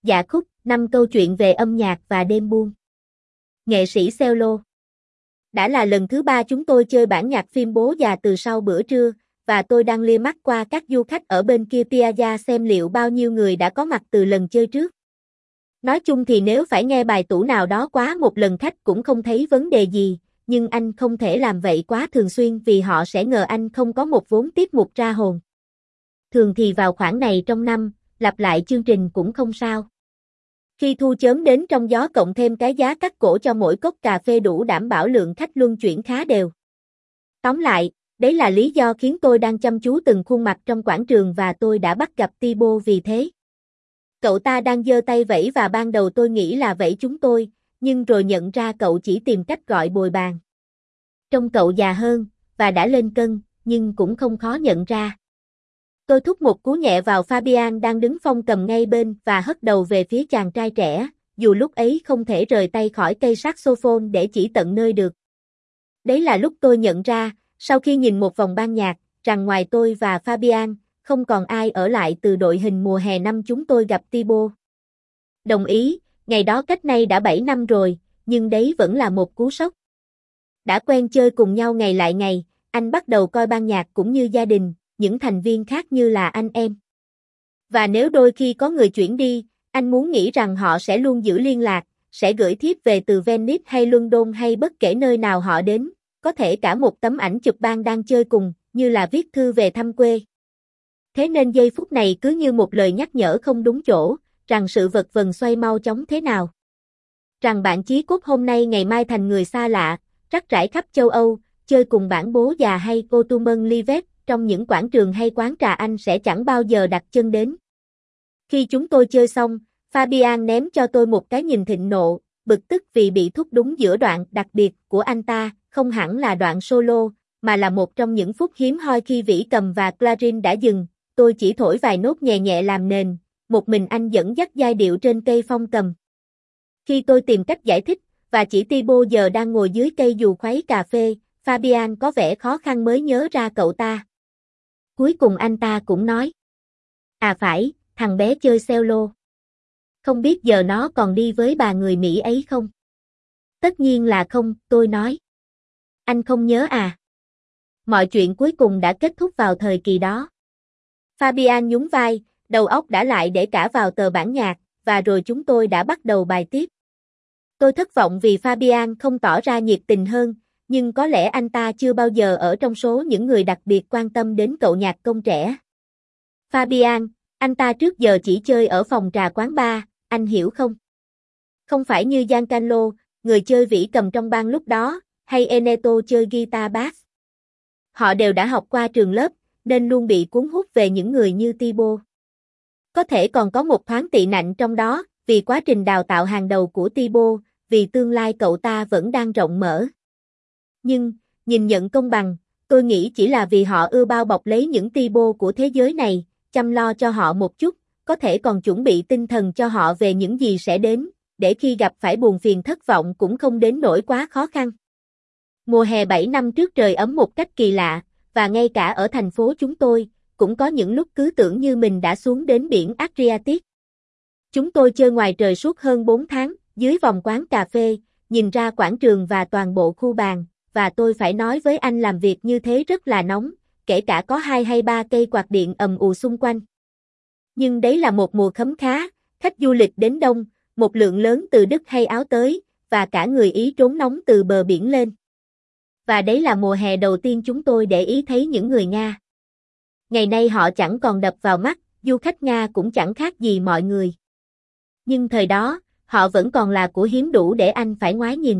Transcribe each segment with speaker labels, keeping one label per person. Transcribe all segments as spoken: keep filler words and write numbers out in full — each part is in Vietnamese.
Speaker 1: Dạ khúc, năm câu chuyện về âm nhạc và đêm buông. Nghệ sĩ cello. Đã là lần thứ ba chúng tôi chơi bản nhạc phim Bố Già từ sau bữa trưa, và tôi đang lia mắt qua các du khách ở bên kia Piazza xem liệu bao nhiêu người đã có mặt từ lần chơi trước. Nói chung thì nếu phải nghe bài tủ nào đó quá một lần khách cũng không thấy vấn đề gì, nhưng anh không thể làm vậy quá thường xuyên vì họ sẽ ngờ anh không có một vốn tiết mục ra hồn. Thường thì vào khoảng này trong năm, lặp lại chương trình cũng không sao. Khi thu chớm đến trong gió cộng thêm cái giá cắt cổ cho mỗi cốc cà phê đủ đảm bảo lượng khách luân chuyển khá đều. Tóm lại, đấy là lý do khiến tôi đang chăm chú từng khuôn mặt trong quảng trường và tôi đã bắt gặp Thibaut vì thế. Cậu ta đang giơ tay vẫy và ban đầu tôi nghĩ là vẫy chúng tôi, nhưng rồi nhận ra cậu chỉ tìm cách gọi bồi bàn. Trông cậu già hơn, và đã lên cân, nhưng cũng không khó nhận ra. Tôi thúc một cú nhẹ vào Fabian đang đứng phong cầm ngay bên và hất đầu về phía chàng trai trẻ, dù lúc ấy không thể rời tay khỏi cây saxophone để chỉ tận nơi được. Đấy là lúc tôi nhận ra, sau khi nhìn một vòng ban nhạc, rằng ngoài tôi và Fabian, không còn ai ở lại từ đội hình mùa hè năm chúng tôi gặp Thibaut. Đồng ý, ngày đó cách nay đã bảy năm rồi, nhưng đấy vẫn là một cú sốc. Đã quen chơi cùng nhau ngày lại ngày, anh bắt đầu coi ban nhạc cũng như gia đình, những thành viên khác như là anh em. Và nếu đôi khi có người chuyển đi, anh muốn nghĩ rằng họ sẽ luôn giữ liên lạc, sẽ gửi thiếp về từ Venice hay London hay bất kể nơi nào họ đến, có thể cả một tấm ảnh chụp ban đang chơi cùng, như là viết thư về thăm quê. Thế nên giây phút này cứ như một lời nhắc nhở không đúng chỗ, rằng sự vật vần xoay mau chóng thế nào. Rằng bạn chí cốt hôm nay ngày mai thành người xa lạ, rắc rải khắp châu Âu, chơi cùng bản Bố Già hay Ottoman Livet, trong những quảng trường hay quán trà anh sẽ chẳng bao giờ đặt chân đến. Khi chúng tôi chơi xong, Fabian ném cho tôi một cái nhìn thịnh nộ, bực tức vì bị thúc đúng giữa đoạn đặc biệt của anh ta, không hẳn là đoạn solo, mà là một trong những phút hiếm hoi khi vĩ cầm và clarin đã dừng, tôi chỉ thổi vài nốt nhẹ nhẹ làm nền, một mình anh dẫn dắt giai điệu trên cây phong cầm. Khi tôi tìm cách giải thích, và chỉ Thibaut giờ đang ngồi dưới cây dù khuấy cà phê, Fabian có vẻ khó khăn mới nhớ ra cậu ta. Cuối cùng anh ta cũng nói. À phải, thằng bé chơi cello. Không biết giờ nó còn đi với bà người Mỹ ấy không? Tất nhiên là không, tôi nói. Anh không nhớ à? Mọi chuyện cuối cùng đã kết thúc vào thời kỳ đó. Fabian nhún vai, đầu óc đã lại để cả vào tờ bản nhạc, và rồi chúng tôi đã bắt đầu bài tiếp. Tôi thất vọng vì Fabian không tỏ ra nhiệt tình hơn, nhưng có lẽ anh ta chưa bao giờ ở trong số những người đặc biệt quan tâm đến cậu nhạc công trẻ. Fabian, anh ta trước giờ chỉ chơi ở phòng trà quán bar, anh hiểu không? Không phải như Giancarlo, người chơi vĩ cầm trong ban lúc đó, hay Eneto chơi guitar bass. Họ đều đã học qua trường lớp, nên luôn bị cuốn hút về những người như Thibaut. Có thể còn có một thoáng tị nạnh trong đó, vì quá trình đào tạo hàng đầu của Thibaut, vì tương lai cậu ta vẫn đang rộng mở. Nhưng, nhìn nhận công bằng, tôi nghĩ chỉ là vì họ ưa bao bọc lấy những Thibaut của thế giới này, chăm lo cho họ một chút, có thể còn chuẩn bị tinh thần cho họ về những gì sẽ đến, để khi gặp phải buồn phiền thất vọng cũng không đến nỗi quá khó khăn. Mùa hè bảy năm trước trời ấm một cách kỳ lạ, và ngay cả ở thành phố chúng tôi, cũng có những lúc cứ tưởng như mình đã xuống đến biển Adriatic. Chúng tôi chơi ngoài trời suốt hơn bốn tháng, dưới vòng quán cà phê, nhìn ra quảng trường và toàn bộ khu bàn, và tôi phải nói với anh làm việc như thế rất là nóng, kể cả có hai hay ba cây quạt điện ầm ù xung quanh. Nhưng đấy là một mùa khấm khá, khách du lịch đến đông, một lượng lớn từ Đức hay Áo tới, và cả người Ý trốn nóng từ bờ biển lên. Và đấy là mùa hè đầu tiên chúng tôi để ý thấy những người Nga. Ngày nay họ chẳng còn đập vào mắt, du khách Nga cũng chẳng khác gì mọi người. Nhưng thời đó, họ vẫn còn là của hiếm đủ để anh phải ngoái nhìn.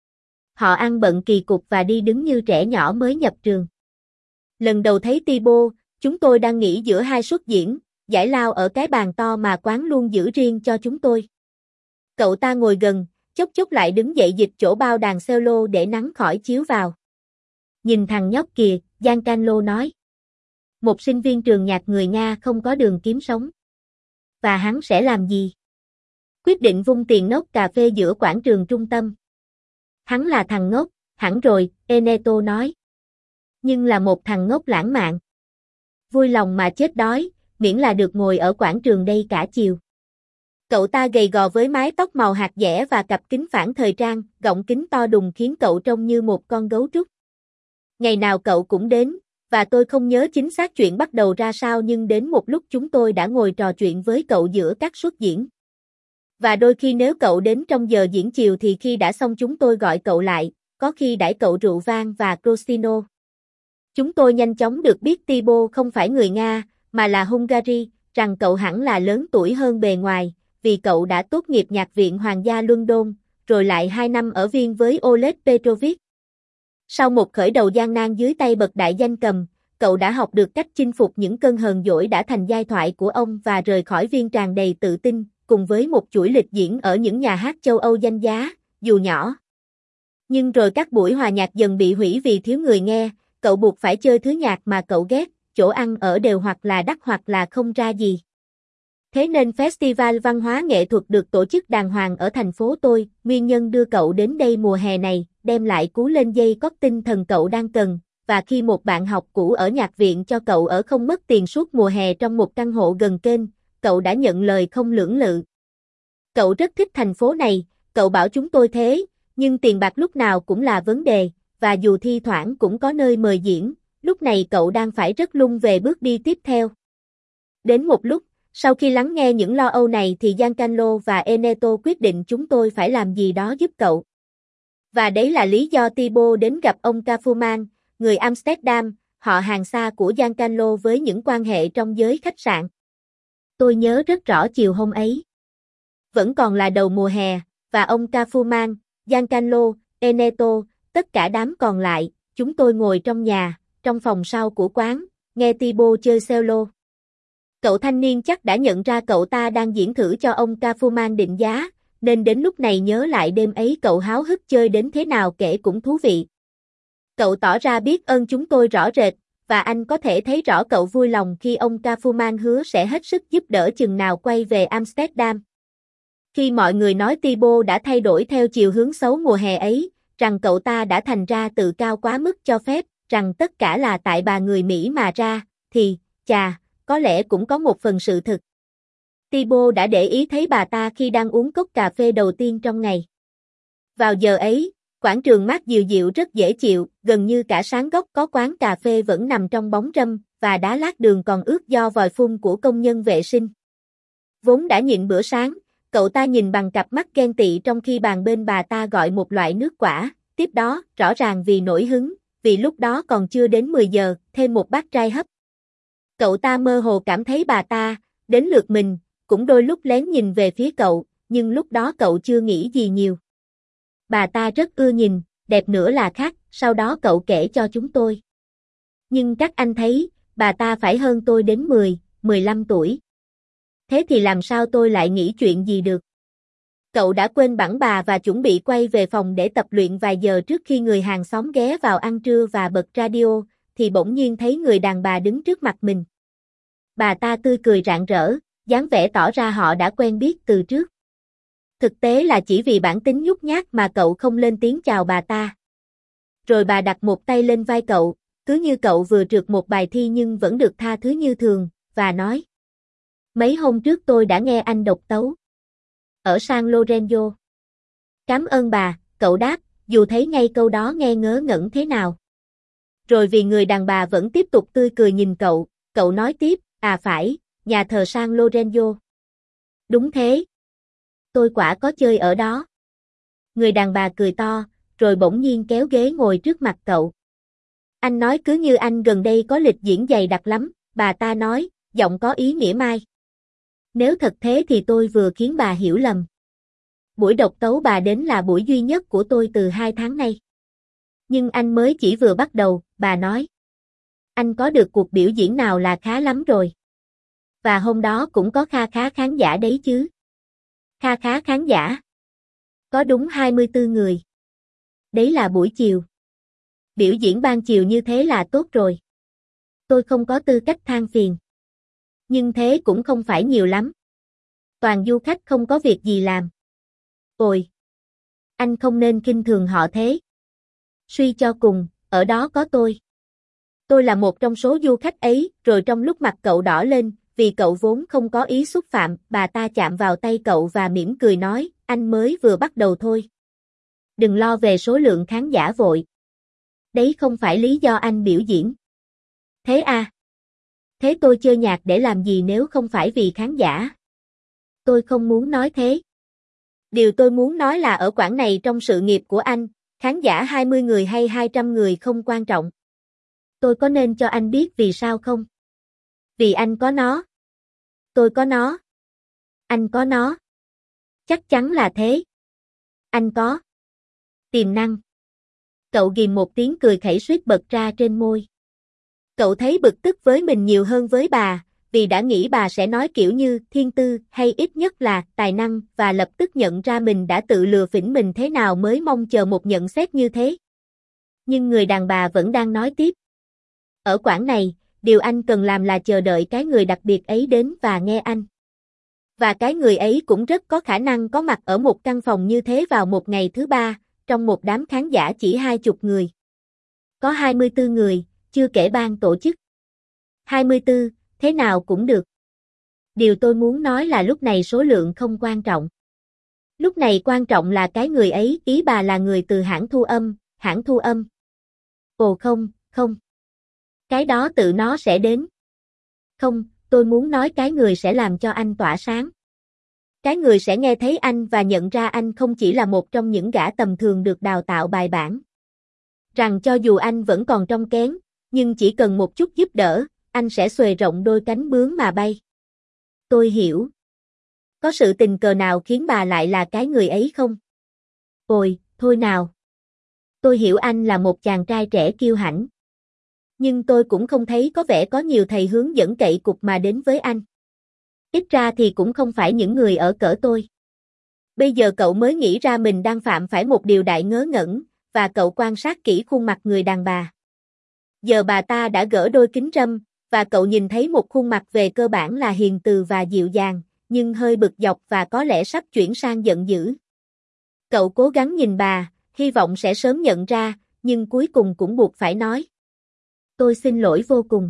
Speaker 1: Họ ăn bận kỳ cục và đi đứng như trẻ nhỏ mới nhập trường. Lần đầu thấy Thibaut, chúng tôi đang nghỉ giữa hai suất diễn, giải lao ở cái bàn to mà quán luôn giữ riêng cho chúng tôi. Cậu ta ngồi gần, chốc chốc lại đứng dậy dịch chỗ bao đàn cello để nắng khỏi chiếu vào. Nhìn thằng nhóc kìa, Giancarlo nói. Một sinh viên trường nhạc người Nga không có đường kiếm sống. Và hắn sẽ làm gì? Quyết định vung tiền nốc cà phê giữa quảng trường trung tâm. Hắn là thằng ngốc, hẳn rồi, Eneto nói. Nhưng là một thằng ngốc lãng mạn. Vui lòng mà chết đói, miễn là được ngồi ở quảng trường đây cả chiều. Cậu ta gầy gò với mái tóc màu hạt dẻ và cặp kính phản thời trang, gọng kính to đùng khiến cậu trông như một con gấu trúc. Ngày nào cậu cũng đến, và tôi không nhớ chính xác chuyện bắt đầu ra sao nhưng đến một lúc chúng tôi đã ngồi trò chuyện với cậu giữa các suất diễn. Và đôi khi nếu cậu đến trong giờ diễn chiều thì khi đã xong chúng tôi gọi cậu lại, có khi đãi cậu rượu vang và crostino. Chúng tôi nhanh chóng được biết Thibaut không phải người Nga, mà là Hungary, rằng cậu hẳn là lớn tuổi hơn bề ngoài, vì cậu đã tốt nghiệp Nhạc viện Hoàng gia London, rồi lại hai năm ở Viên với Oleg Petrovich. Sau một khởi đầu gian nan dưới tay bậc đại danh cầm, cậu đã học được cách chinh phục những cơn hờn dỗi đã thành giai thoại của ông và rời khỏi Viên tràn đầy tự tin, cùng với một chuỗi lịch diễn ở những nhà hát châu Âu danh giá, dù nhỏ. Nhưng rồi các buổi hòa nhạc dần bị hủy vì thiếu người nghe, cậu buộc phải chơi thứ nhạc mà cậu ghét, chỗ ăn ở đều hoặc là đắt hoặc là không ra gì. Thế nên Festival Văn hóa Nghệ thuật được tổ chức đàng hoàng ở thành phố tôi, nguyên nhân đưa cậu đến đây mùa hè này, đem lại cú lên dây có tinh thần cậu đang cần, và khi một bạn học cũ ở nhạc viện cho cậu ở không mất tiền suốt mùa hè trong một căn hộ gần kênh, cậu đã nhận lời không lưỡng lự. Cậu rất thích thành phố này, cậu bảo chúng tôi thế, nhưng tiền bạc lúc nào cũng là vấn đề, và dù thi thoảng cũng có nơi mời diễn, lúc này cậu đang phải rất lung về bước đi tiếp theo. Đến một lúc, sau khi lắng nghe những lo âu này thì Giancarlo và Eneto quyết định chúng tôi phải làm gì đó giúp cậu. Và đấy là lý do Thibaut đến gặp ông Kaufman, người Amsterdam, họ hàng xa của Giancarlo với những quan hệ trong giới khách sạn. Tôi nhớ rất rõ chiều hôm ấy. Vẫn còn là đầu mùa hè, và ông Kaufman, Giancarlo, Eneto, tất cả đám còn lại, chúng tôi ngồi trong nhà, trong phòng sau của quán, nghe Thibaut chơi cello. Cậu thanh niên chắc đã nhận ra cậu ta đang diễn thử cho ông Kaufman định giá, nên đến lúc này nhớ lại đêm ấy cậu háo hức chơi đến thế nào kể cũng thú vị. Cậu tỏ ra biết ơn chúng tôi rõ rệt, và anh có thể thấy rõ cậu vui lòng khi ông Kaufman hứa sẽ hết sức giúp đỡ chừng nào quay về Amsterdam. Khi mọi người nói Thibaut đã thay đổi theo chiều hướng xấu mùa hè ấy, rằng cậu ta đã thành ra tự cao quá mức cho phép, rằng tất cả là tại bà người Mỹ mà ra, thì, chà, có lẽ cũng có một phần sự thực. Thibaut đã để ý thấy bà ta khi đang uống cốc cà phê đầu tiên trong ngày. Vào giờ ấy, quảng trường mát dịu dịu rất dễ chịu, gần như cả sáng góc có quán cà phê vẫn nằm trong bóng râm, và đá lát đường còn ướt do vòi phun của công nhân vệ sinh. Vốn đã nhịn bữa sáng, cậu ta nhìn bằng cặp mắt ghen tị trong khi bàn bên bà ta gọi một loại nước quả, tiếp đó, rõ ràng vì nổi hứng, vì lúc đó còn chưa đến mười giờ, thêm một bát trai hấp. Cậu ta mơ hồ cảm thấy bà ta, đến lượt mình, cũng đôi lúc lén nhìn về phía cậu, nhưng lúc đó cậu chưa nghĩ gì nhiều. Bà ta rất ưa nhìn, đẹp nữa là khác, sau đó cậu kể cho chúng tôi. Nhưng các anh thấy, bà ta phải hơn tôi đến mười, mười lăm tuổi. Thế thì làm sao tôi lại nghĩ chuyện gì được? Cậu đã quên bẵng bà và chuẩn bị quay về phòng để tập luyện vài giờ trước khi người hàng xóm ghé vào ăn trưa và bật radio, thì bỗng nhiên thấy người đàn bà đứng trước mặt mình. Bà ta tươi cười rạng rỡ, dáng vẻ tỏ ra họ đã quen biết từ trước. Thực tế là chỉ vì bản tính nhút nhát mà cậu không lên tiếng chào bà ta. Rồi bà đặt một tay lên vai cậu, cứ như cậu vừa trượt một bài thi nhưng vẫn được tha thứ như thường, và nói: Mấy hôm trước tôi đã nghe anh độc tấu ở San Lorenzo. Cảm ơn bà, cậu đáp, dù thấy ngay câu đó nghe ngớ ngẩn thế nào. Rồi vì người đàn bà vẫn tiếp tục tươi cười nhìn cậu, cậu nói tiếp, à phải, nhà thờ San Lorenzo. Đúng thế. Tôi quả có chơi ở đó. Người đàn bà cười to, rồi bỗng nhiên kéo ghế ngồi trước mặt cậu. Anh nói cứ như anh gần đây có lịch diễn dày đặc lắm, bà ta nói, giọng có ý mỉa mai. Nếu thật thế thì tôi vừa khiến bà hiểu lầm. Buổi độc tấu bà đến là buổi duy nhất của tôi từ hai tháng nay. Nhưng anh mới chỉ vừa bắt đầu, bà nói. Anh có được cuộc biểu diễn nào là khá lắm rồi. Và hôm đó cũng có kha khá khán giả đấy chứ. Kha khá khán giả. Có đúng hai mươi tư người. Đấy là buổi chiều. Biểu diễn ban chiều như thế là tốt rồi. Tôi không có tư cách than phiền. Nhưng thế cũng không phải nhiều lắm. Toàn du khách không có việc gì làm. Ôi! Anh không nên khinh thường họ thế. Suy cho cùng, ở đó có tôi. Tôi là một trong số du khách ấy, rồi trong lúc mặt cậu đỏ lên, vì cậu vốn không có ý xúc phạm, bà ta chạm vào tay cậu và mỉm cười nói, anh mới vừa bắt đầu thôi. Đừng lo về số lượng khán giả vội. Đấy không phải lý do anh biểu diễn. Thế à? Thế tôi chơi nhạc để làm gì nếu không phải vì khán giả? Tôi không muốn nói thế. Điều tôi muốn nói là ở quãng này trong sự nghiệp của anh, khán giả hai mươi người hay hai trăm người không quan trọng. Tôi có nên cho anh biết vì sao không? Vì anh có nó. Tôi có nó. Anh có nó. Chắc chắn là thế. Anh có tiềm năng. Cậu ghim một tiếng cười khẩy suýt bật ra trên môi. Cậu thấy bực tức với mình nhiều hơn với bà, vì đã nghĩ bà sẽ nói kiểu như thiên tư hay ít nhất là tài năng và lập tức nhận ra mình đã tự lừa phỉnh mình thế nào mới mong chờ một nhận xét như thế. Nhưng người đàn bà vẫn đang nói tiếp. Ở quãng này, điều anh cần làm là chờ đợi cái người đặc biệt ấy đến và nghe anh. Và cái người ấy cũng rất có khả năng có mặt ở một căn phòng như thế vào một ngày thứ ba, trong một đám khán giả chỉ hai chục người. Có hai mươi tư người, chưa kể ban tổ chức. hai mươi tư, thế nào cũng được. Điều tôi muốn nói là lúc này số lượng không quan trọng. Lúc này quan trọng là cái người ấy, ý bà là người từ hãng thu âm, hãng thu âm. Ồ không, không. Cái đó tự nó sẽ đến. Không, tôi muốn nói cái người sẽ làm cho anh tỏa sáng. Cái người sẽ nghe thấy anh và nhận ra anh không chỉ là một trong những gã tầm thường được đào tạo bài bản. Rằng cho dù anh vẫn còn trong kén, nhưng chỉ cần một chút giúp đỡ, anh sẽ xuề rộng đôi cánh bướm mà bay. Tôi hiểu. Có sự tình cờ nào khiến bà lại là cái người ấy không? Ôi, thôi nào. Tôi hiểu anh là một chàng trai trẻ kiêu hãnh. Nhưng tôi cũng không thấy có vẻ có nhiều thầy hướng dẫn cậy cục mà đến với anh. Ít ra thì cũng không phải những người ở cỡ tôi. Bây giờ cậu mới nghĩ ra mình đang phạm phải một điều đại ngớ ngẩn, và cậu quan sát kỹ khuôn mặt người đàn bà. Giờ bà ta đã gỡ đôi kính râm, và cậu nhìn thấy một khuôn mặt về cơ bản là hiền từ và dịu dàng, nhưng hơi bực dọc và có lẽ sắp chuyển sang giận dữ. Cậu cố gắng nhìn bà, hy vọng sẽ sớm nhận ra, nhưng cuối cùng cũng buộc phải nói. Tôi xin lỗi vô cùng.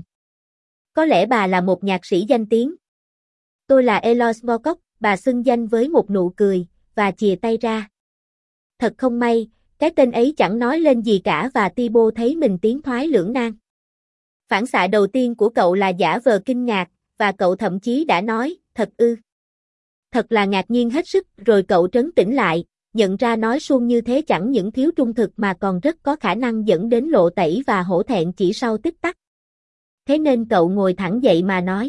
Speaker 1: Có lẽ bà là một nhạc sĩ danh tiếng. Tôi là Eloise Moorcock, bà xưng danh với một nụ cười, và chìa tay ra. Thật không may, cái tên ấy chẳng nói lên gì cả và Thibaut thấy mình tiến thoái lưỡng nan. Phản xạ đầu tiên của cậu là giả vờ kinh ngạc, và cậu thậm chí đã nói, thật ư. Thật là ngạc nhiên hết sức, rồi cậu trấn tĩnh lại, nhận ra nói suông như thế chẳng những thiếu trung thực mà còn rất có khả năng dẫn đến lộ tẩy và hổ thẹn chỉ sau tích tắc. Thế nên cậu ngồi thẳng dậy mà nói.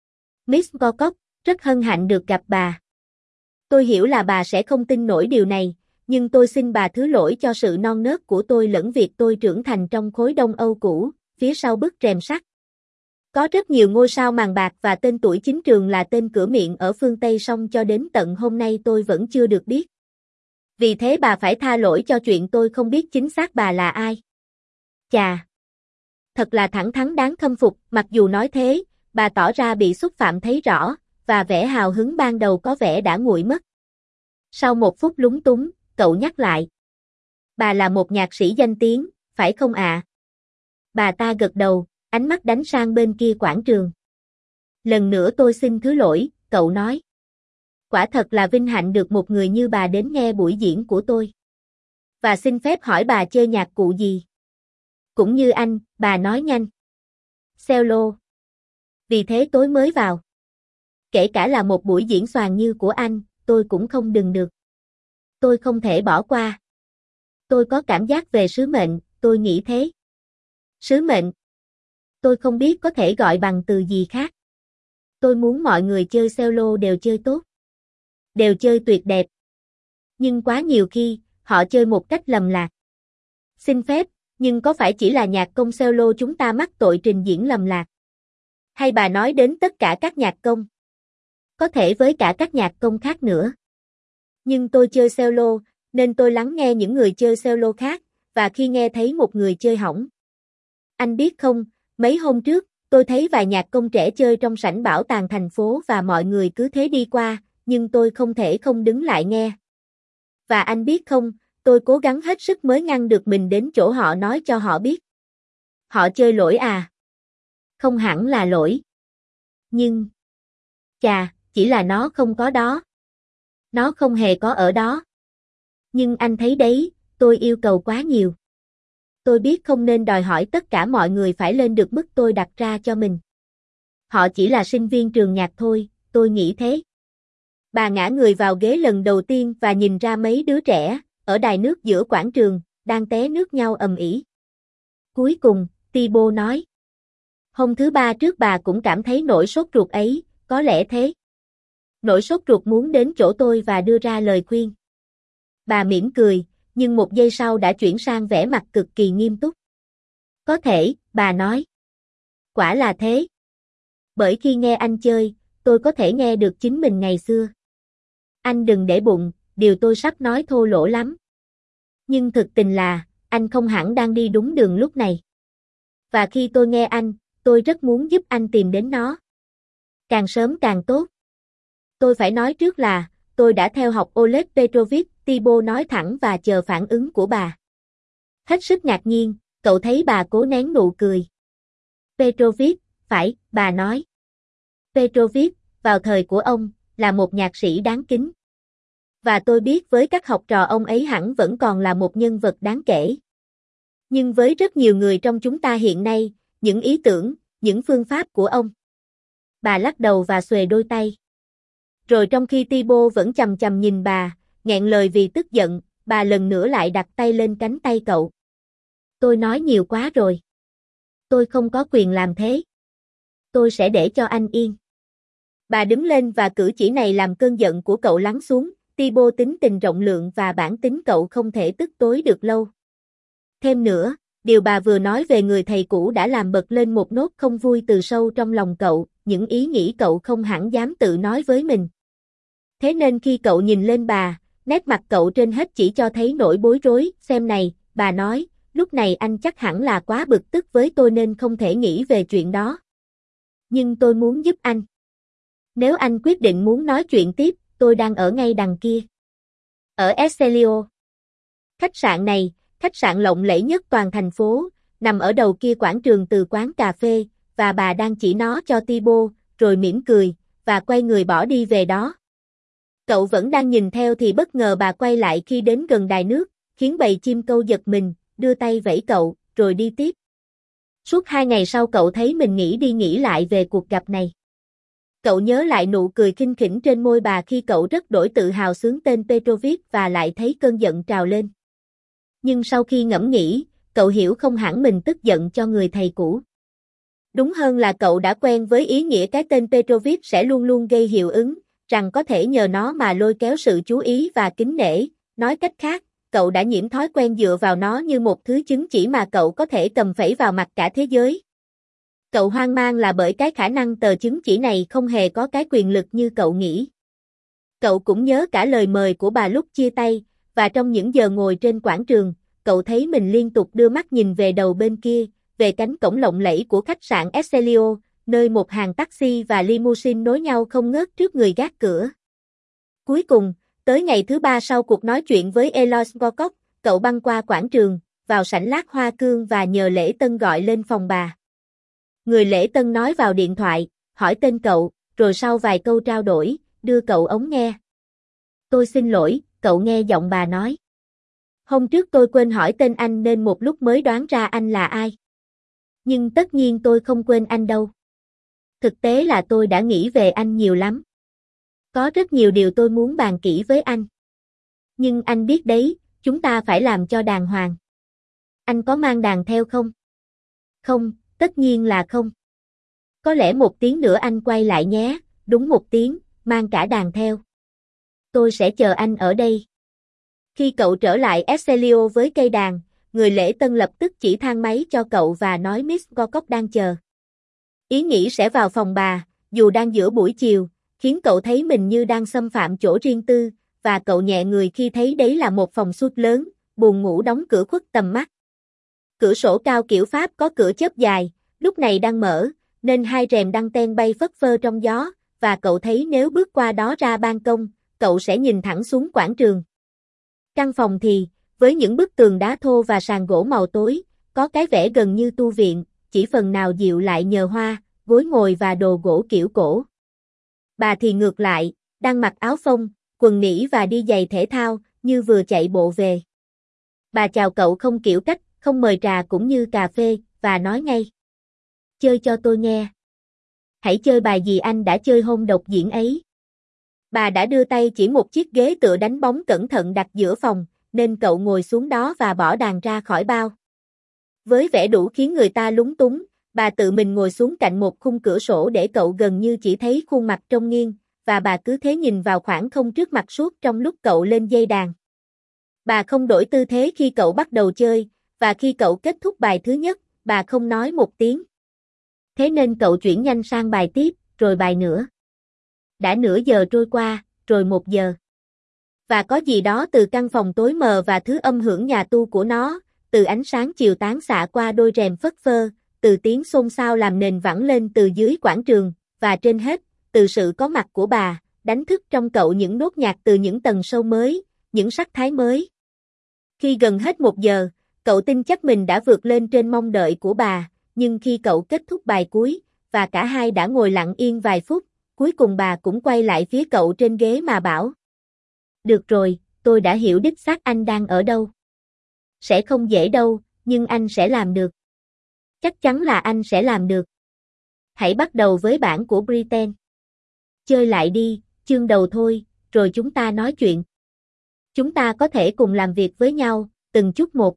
Speaker 1: Miss Moorcock, rất hân hạnh được gặp bà. Tôi hiểu là bà sẽ không tin nổi điều này, nhưng tôi xin bà thứ lỗi cho sự non nớt của tôi lẫn việc tôi trưởng thành trong khối Đông Âu cũ, phía sau bức rèm sắt. Có rất nhiều ngôi sao màn bạc và tên tuổi chính trường là tên cửa miệng ở phương Tây song cho đến tận hôm nay tôi vẫn chưa được biết. Vì thế bà phải tha lỗi cho chuyện tôi không biết chính xác bà là ai. Chà! Thật là thẳng thắn đáng khâm phục, mặc dù nói thế, bà tỏ ra bị xúc phạm thấy rõ, và vẻ hào hứng ban đầu có vẻ đã nguội mất. Sau một phút lúng túng, cậu nhắc lại. Bà là một nhạc sĩ danh tiếng, phải không ạ? À? Bà ta gật đầu, ánh mắt đánh sang bên kia quảng trường. Lần nữa tôi xin thứ lỗi, cậu nói. Quả thật là vinh hạnh được một người như bà đến nghe buổi diễn của tôi. Và xin phép hỏi bà chơi nhạc cụ gì? Cũng như anh, bà nói nhanh. Cello. Vì thế tối mới vào. Kể cả là một buổi diễn xoàng như của anh, tôi cũng không đừng được. Tôi không thể bỏ qua. Tôi có cảm giác về sứ mệnh, tôi nghĩ thế. Sứ mệnh. Tôi không biết có thể gọi bằng từ gì khác. Tôi muốn mọi người chơi cello đều chơi tốt. Đều chơi tuyệt đẹp. Nhưng quá nhiều khi, họ chơi một cách lầm lạc. Xin phép, nhưng có phải chỉ là nhạc công cello chúng ta mắc tội trình diễn lầm lạc? Hay bà nói đến tất cả các nhạc công? Có thể với cả các nhạc công khác nữa. Nhưng tôi chơi cello, nên tôi lắng nghe những người chơi cello khác, và khi nghe thấy một người chơi hỏng. Anh biết không, mấy hôm trước, tôi thấy vài nhạc công trẻ chơi trong sảnh bảo tàng thành phố và mọi người cứ thế đi qua, nhưng tôi không thể không đứng lại nghe. Và anh biết không, tôi cố gắng hết sức mới ngăn được mình đến chỗ họ nói cho họ biết. Họ chơi lỗi à? Không hẳn là lỗi. Nhưng, Chà, chỉ là nó không có đó. Nó không hề có ở đó. Nhưng anh thấy đấy, tôi yêu cầu quá nhiều. Tôi biết không nên đòi hỏi tất cả mọi người phải lên được mức tôi đặt ra cho mình. Họ chỉ là sinh viên trường nhạc thôi, tôi nghĩ thế. Bà ngã người vào ghế lần đầu tiên và nhìn ra mấy đứa trẻ, ở đài nước giữa quảng trường, đang té nước nhau ầm ĩ. Cuối cùng, Thibaut nói. Hôm thứ ba trước bà cũng cảm thấy nỗi sốt ruột ấy, có lẽ thế. Nỗi sốt ruột muốn đến chỗ tôi và đưa ra lời khuyên. Bà mỉm cười, nhưng một giây sau đã chuyển sang vẻ mặt cực kỳ nghiêm túc. Có thể, bà nói. Quả là thế. Bởi khi nghe anh chơi, tôi có thể nghe được chính mình ngày xưa. Anh đừng để bụng, điều tôi sắp nói thô lỗ lắm. Nhưng thực tình là, anh không hẳn đang đi đúng đường lúc này. Và khi tôi nghe anh, tôi rất muốn giúp anh tìm đến nó. Càng sớm càng tốt. Tôi phải nói trước là, tôi đã theo học Oleg Petrovich, Thibaut nói thẳng và chờ phản ứng của bà. Hết sức ngạc nhiên, cậu thấy bà cố nén nụ cười. Petrovich, phải, bà nói. Petrovich, vào thời của ông, là một nhạc sĩ đáng kính. Và tôi biết với các học trò ông ấy hẳn vẫn còn là một nhân vật đáng kể. Nhưng với rất nhiều người trong chúng ta hiện nay, những ý tưởng, những phương pháp của ông. Bà lắc đầu và xuề đôi tay. Rồi trong khi Thibaut vẫn chằm chằm nhìn bà, nghẹn lời vì tức giận, bà lần nữa lại đặt tay lên cánh tay cậu. Tôi nói nhiều quá rồi. Tôi không có quyền làm thế. Tôi sẽ để cho anh yên. Bà đứng lên và cử chỉ này làm cơn giận của cậu lắng xuống. Thibaut tính tình rộng lượng và bản tính cậu không thể tức tối được lâu. Thêm nữa, điều bà vừa nói về người thầy cũ đã làm bật lên một nốt không vui từ sâu trong lòng cậu, những ý nghĩ cậu không hẳn dám tự nói với mình. Thế nên khi cậu nhìn lên bà, nét mặt cậu trên hết chỉ cho thấy nỗi bối rối. Xem này, bà nói, lúc này anh chắc hẳn là quá bực tức với tôi nên không thể nghĩ về chuyện đó. Nhưng tôi muốn giúp anh. Nếu anh quyết định muốn nói chuyện tiếp, tôi đang ở ngay đằng kia. Ở Excelsior. Khách sạn này, khách sạn lộng lẫy nhất toàn thành phố, nằm ở đầu kia quảng trường từ quán cà phê, và bà đang chỉ nó cho Thibaut, rồi mỉm cười, và quay người bỏ đi về đó. Cậu vẫn đang nhìn theo thì bất ngờ bà quay lại khi đến gần đài nước, khiến bầy chim câu giật mình, đưa tay vẫy cậu, rồi đi tiếp. Suốt hai ngày sau cậu thấy mình nghĩ đi nghĩ lại về cuộc gặp này. Cậu nhớ lại nụ cười khinh khỉnh trên môi bà khi cậu rất đổi tự hào xướng tên Petrovich và lại thấy cơn giận trào lên. Nhưng sau khi ngẫm nghĩ, cậu hiểu không hẳn mình tức giận cho người thầy cũ. Đúng hơn là cậu đã quen với ý nghĩa cái tên Petrovich sẽ luôn luôn gây hiệu ứng, rằng có thể nhờ nó mà lôi kéo sự chú ý và kính nể. Nói cách khác, cậu đã nhiễm thói quen dựa vào nó như một thứ chứng chỉ mà cậu có thể cầm phẩy vào mặt cả thế giới. Cậu hoang mang là bởi cái khả năng tờ chứng chỉ này không hề có cái quyền lực như cậu nghĩ. Cậu cũng nhớ cả lời mời của bà lúc chia tay, và trong những giờ ngồi trên quảng trường, cậu thấy mình liên tục đưa mắt nhìn về đầu bên kia, về cánh cổng lộng lẫy của khách sạn Excelsior, nơi một hàng taxi và limousine nối nhau không ngớt trước người gác cửa. Cuối cùng, tới ngày thứ ba sau cuộc nói chuyện với Eloise Gorkov, cậu băng qua quảng trường, vào sảnh lát hoa cương và nhờ lễ tân gọi lên phòng bà. Người lễ tân nói vào điện thoại, hỏi tên cậu, rồi sau vài câu trao đổi, đưa cậu ống nghe. Tôi xin lỗi, cậu nghe giọng bà nói. Hôm trước tôi quên hỏi tên anh nên một lúc mới đoán ra anh là ai. Nhưng tất nhiên tôi không quên anh đâu. Thực tế là tôi đã nghĩ về anh nhiều lắm. Có rất nhiều điều tôi muốn bàn kỹ với anh. Nhưng anh biết đấy, chúng ta phải làm cho đàng hoàng. Anh có mang đàn theo không? Không, tất nhiên là không. Có lẽ một tiếng nữa anh quay lại nhé, đúng một tiếng, mang cả đàn theo. Tôi sẽ chờ anh ở đây. Khi cậu trở lại Excelsior với cây đàn, người lễ tân lập tức chỉ thang máy cho cậu và nói Miss Gorkov đang chờ. Ý nghĩ sẽ vào phòng bà, dù đang giữa buổi chiều, khiến cậu thấy mình như đang xâm phạm chỗ riêng tư, và cậu nhẹ người khi thấy đấy là một phòng suite lớn, buồng ngủ đóng cửa khuất tầm mắt. Cửa sổ cao kiểu Pháp có cửa chớp dài, lúc này đang mở, nên hai rèm đăng ten bay phất phơ trong gió, và cậu thấy nếu bước qua đó ra ban công, cậu sẽ nhìn thẳng xuống quảng trường. Căn phòng thì, với những bức tường đá thô và sàn gỗ màu tối, có cái vẻ gần như tu viện, chỉ phần nào dịu lại nhờ hoa, gối ngồi và đồ gỗ kiểu cổ. Bà thì ngược lại, đang mặc áo phông, quần nỉ và đi giày thể thao, như vừa chạy bộ về. Bà chào cậu không kiểu cách, không mời trà cũng như cà phê, và nói ngay. Chơi cho tôi nghe. Hãy chơi bài gì anh đã chơi hôm độc diễn ấy. Bà đã đưa tay chỉ một chiếc ghế tựa đánh bóng cẩn thận đặt giữa phòng, nên cậu ngồi xuống đó và bỏ đàn ra khỏi bao. Với vẻ đủ khiến người ta lúng túng, bà tự mình ngồi xuống cạnh một khung cửa sổ để cậu gần như chỉ thấy khuôn mặt trông nghiêng, và bà cứ thế nhìn vào khoảng không trước mặt suốt trong lúc cậu lên dây đàn. Bà không đổi tư thế khi cậu bắt đầu chơi, và khi cậu kết thúc bài thứ nhất, bà không nói một tiếng. Thế nên cậu chuyển nhanh sang bài tiếp, rồi bài nữa. Đã nửa giờ trôi qua, rồi một giờ. Và có gì đó từ căn phòng tối mờ và thứ âm hưởng nhà tu của nó, từ ánh sáng chiều tán xạ qua đôi rèm phất phơ, từ tiếng xôn xao làm nền vẳng lên từ dưới quảng trường, và trên hết, từ sự có mặt của bà, đánh thức trong cậu những nốt nhạc từ những tầng sâu mới, những sắc thái mới. Khi gần hết một giờ, cậu tin chắc mình đã vượt lên trên mong đợi của bà, nhưng khi cậu kết thúc bài cuối, và cả hai đã ngồi lặng yên vài phút, cuối cùng bà cũng quay lại phía cậu trên ghế mà bảo. Được rồi, tôi đã hiểu đích xác anh đang ở đâu. Sẽ không dễ đâu, nhưng anh sẽ làm được. Chắc chắn là anh sẽ làm được. Hãy bắt đầu với bản của Britten. Chơi lại đi, chương đầu thôi, rồi chúng ta nói chuyện. Chúng ta có thể cùng làm việc với nhau, từng chút một.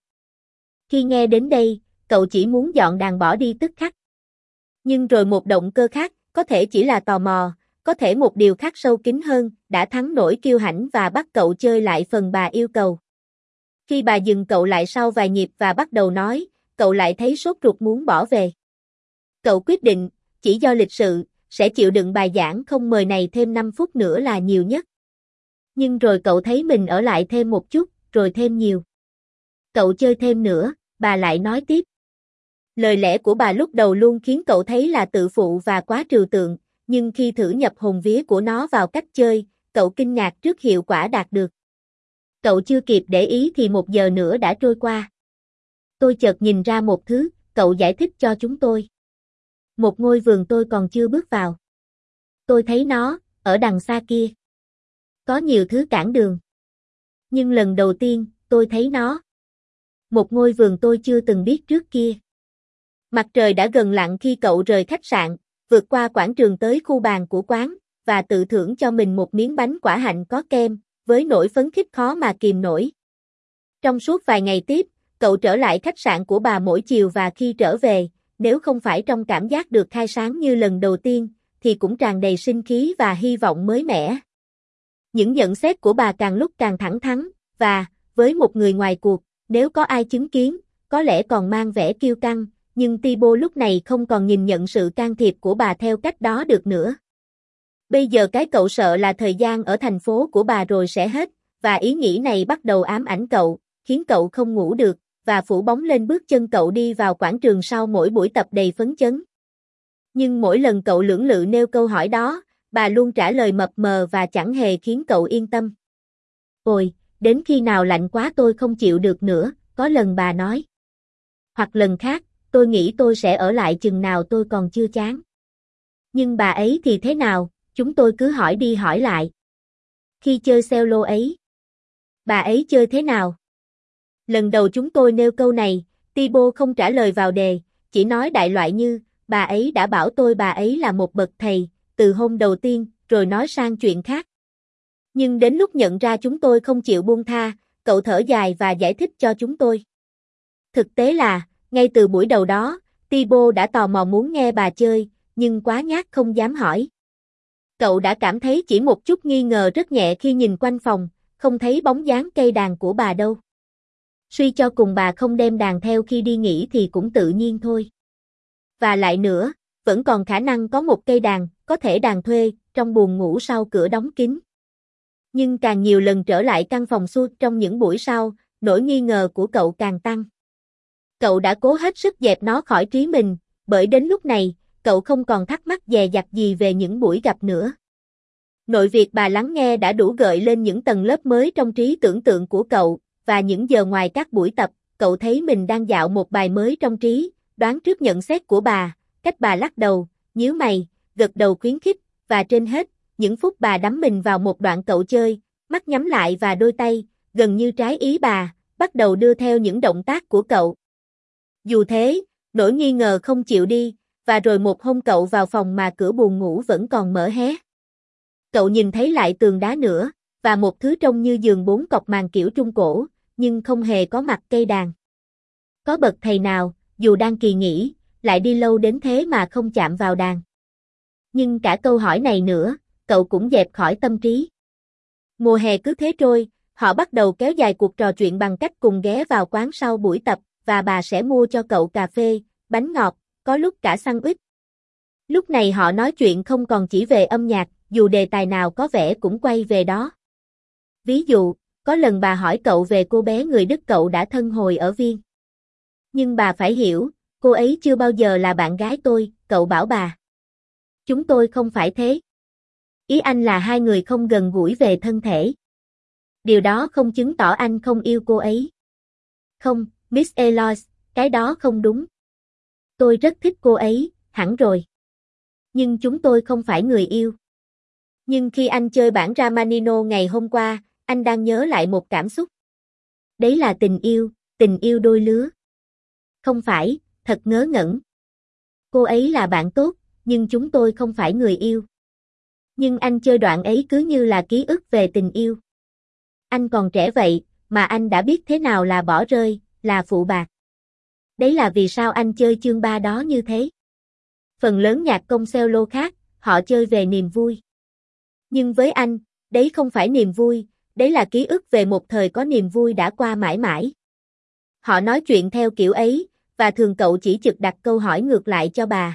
Speaker 1: Khi nghe đến đây, cậu chỉ muốn dọn đàn bỏ đi tức khắc. Nhưng rồi một động cơ khác, có thể chỉ là tò mò, có thể một điều khác sâu kín hơn, đã thắng nổi kiêu hãnh và bắt cậu chơi lại phần bà yêu cầu. Khi bà dừng cậu lại sau vài nhịp và bắt đầu nói, cậu lại thấy sốt ruột muốn bỏ về. Cậu quyết định, chỉ do lịch sự, sẽ chịu đựng bài giảng không mời này thêm năm phút nữa là nhiều nhất. Nhưng rồi cậu thấy mình ở lại thêm một chút, rồi thêm nhiều. Cậu chơi thêm nữa, bà lại nói tiếp. Lời lẽ của bà lúc đầu luôn khiến cậu thấy là tự phụ và quá trừu tượng, nhưng khi thử nhập hồn vía của nó vào cách chơi, cậu kinh ngạc trước hiệu quả đạt được. Cậu chưa kịp để ý thì một giờ nữa đã trôi qua. Tôi chợt nhìn ra một thứ, cậu giải thích cho chúng tôi. Một ngôi vườn tôi còn chưa bước vào. Tôi thấy nó, ở đằng xa kia. Có nhiều thứ cản đường. Nhưng lần đầu tiên, tôi thấy nó. Một ngôi vườn tôi chưa từng biết trước kia. Mặt trời đã gần lặn khi cậu rời khách sạn, vượt qua quảng trường tới khu bàn của quán, và tự thưởng cho mình một miếng bánh quả hạnh có kem, với nỗi phấn khích khó mà kìm nổi. Trong suốt vài ngày tiếp, cậu trở lại khách sạn của bà mỗi chiều và khi trở về, nếu không phải trong cảm giác được khai sáng như lần đầu tiên, thì cũng tràn đầy sinh khí và hy vọng mới mẻ. Những nhận xét của bà càng lúc càng thẳng thắn, và, với một người ngoài cuộc, nếu có ai chứng kiến, có lẽ còn mang vẻ kiêu căng, nhưng Thibaut lúc này không còn nhìn nhận sự can thiệp của bà theo cách đó được nữa. Bây giờ cái cậu sợ là thời gian ở thành phố của bà rồi sẽ hết, và ý nghĩ này bắt đầu ám ảnh cậu, khiến cậu không ngủ được, và phủ bóng lên bước chân cậu đi vào quảng trường sau mỗi buổi tập đầy phấn chấn. Nhưng mỗi lần cậu lưỡng lự nêu câu hỏi đó, bà luôn trả lời mập mờ và chẳng hề khiến cậu yên tâm. Ôi, đến khi nào lạnh quá tôi không chịu được nữa, có lần bà nói. Hoặc lần khác, tôi nghĩ tôi sẽ ở lại chừng nào tôi còn chưa chán. Nhưng bà ấy thì thế nào, chúng tôi cứ hỏi đi hỏi lại. Khi chơi cello ấy, bà ấy chơi thế nào? Lần đầu chúng tôi nêu câu này, Thibaut không trả lời vào đề, chỉ nói đại loại như, bà ấy đã bảo tôi bà ấy là một bậc thầy, từ hôm đầu tiên, rồi nói sang chuyện khác. Nhưng đến lúc nhận ra chúng tôi không chịu buông tha, cậu thở dài và giải thích cho chúng tôi. Thực tế là, ngay từ buổi đầu đó, Thibaut đã tò mò muốn nghe bà chơi, nhưng quá nhát không dám hỏi. Cậu đã cảm thấy chỉ một chút nghi ngờ rất nhẹ khi nhìn quanh phòng, không thấy bóng dáng cây đàn của bà đâu. Suy cho cùng bà không đem đàn theo khi đi nghỉ thì cũng tự nhiên thôi. Và lại nữa, vẫn còn khả năng có một cây đàn, có thể đàn thuê, trong buồng ngủ sau cửa đóng kín. Nhưng càng nhiều lần trở lại căn phòng suốt trong những buổi sau, nỗi nghi ngờ của cậu càng tăng. Cậu đã cố hết sức dẹp nó khỏi trí mình, bởi đến lúc này, cậu không còn thắc mắc dè dặt gì về những buổi gặp nữa. Nội việc bà lắng nghe đã đủ gợi lên những tầng lớp mới trong trí tưởng tượng của cậu, và những giờ ngoài các buổi tập, cậu thấy mình đang dạo một bài mới trong trí, đoán trước nhận xét của bà, cách bà lắc đầu, nhíu mày, gật đầu khuyến khích, và trên hết, những phút bà đắm mình vào một đoạn cậu chơi, mắt nhắm lại và đôi tay, gần như trái ý bà, bắt đầu đưa theo những động tác của cậu. Dù thế, nỗi nghi ngờ không chịu đi, và rồi một hôm cậu vào phòng mà cửa buồng ngủ vẫn còn mở hé. Cậu nhìn thấy lại tường đá nữa, và một thứ trông như giường bốn cọc màn kiểu Trung Cổ, nhưng không hề có mặt cây đàn. Có bậc thầy nào, dù đang kỳ nghỉ, lại đi lâu đến thế mà không chạm vào đàn. Nhưng cả câu hỏi này nữa, cậu cũng dẹp khỏi tâm trí. Mùa hè cứ thế trôi, họ bắt đầu kéo dài cuộc trò chuyện bằng cách cùng ghé vào quán sau buổi tập, và bà sẽ mua cho cậu cà phê, bánh ngọt, có lúc cả sandwich. Lúc này họ nói chuyện không còn chỉ về âm nhạc, dù đề tài nào có vẻ cũng quay về đó. Ví dụ, có lần bà hỏi cậu về cô bé người Đức cậu đã thân hồi ở Viên. Nhưng bà phải hiểu, cô ấy chưa bao giờ là bạn gái tôi, cậu bảo bà. Chúng tôi không phải thế. Ý anh là hai người không gần gũi về thân thể. Điều đó không chứng tỏ anh không yêu cô ấy. Không, Miss Eloise, cái đó không đúng. Tôi rất thích cô ấy, hẳn rồi. Nhưng chúng tôi không phải người yêu. Nhưng khi anh chơi bản Ramanino ngày hôm qua, anh đang nhớ lại một cảm xúc. Đấy là tình yêu, tình yêu đôi lứa. Không phải, thật ngớ ngẩn. Cô ấy là bạn tốt, nhưng chúng tôi không phải người yêu. Nhưng anh chơi đoạn ấy cứ như là ký ức về tình yêu. Anh còn trẻ vậy, mà anh đã biết thế nào là bỏ rơi, là phụ bạc. Đấy là vì sao anh chơi chương ba đó như thế. Phần lớn nhạc công cello khác, họ chơi về niềm vui. Nhưng với anh, đấy không phải niềm vui, đấy là ký ức về một thời có niềm vui đã qua mãi mãi. Họ nói chuyện theo kiểu ấy, và thường cậu chỉ trực đặt câu hỏi ngược lại cho bà.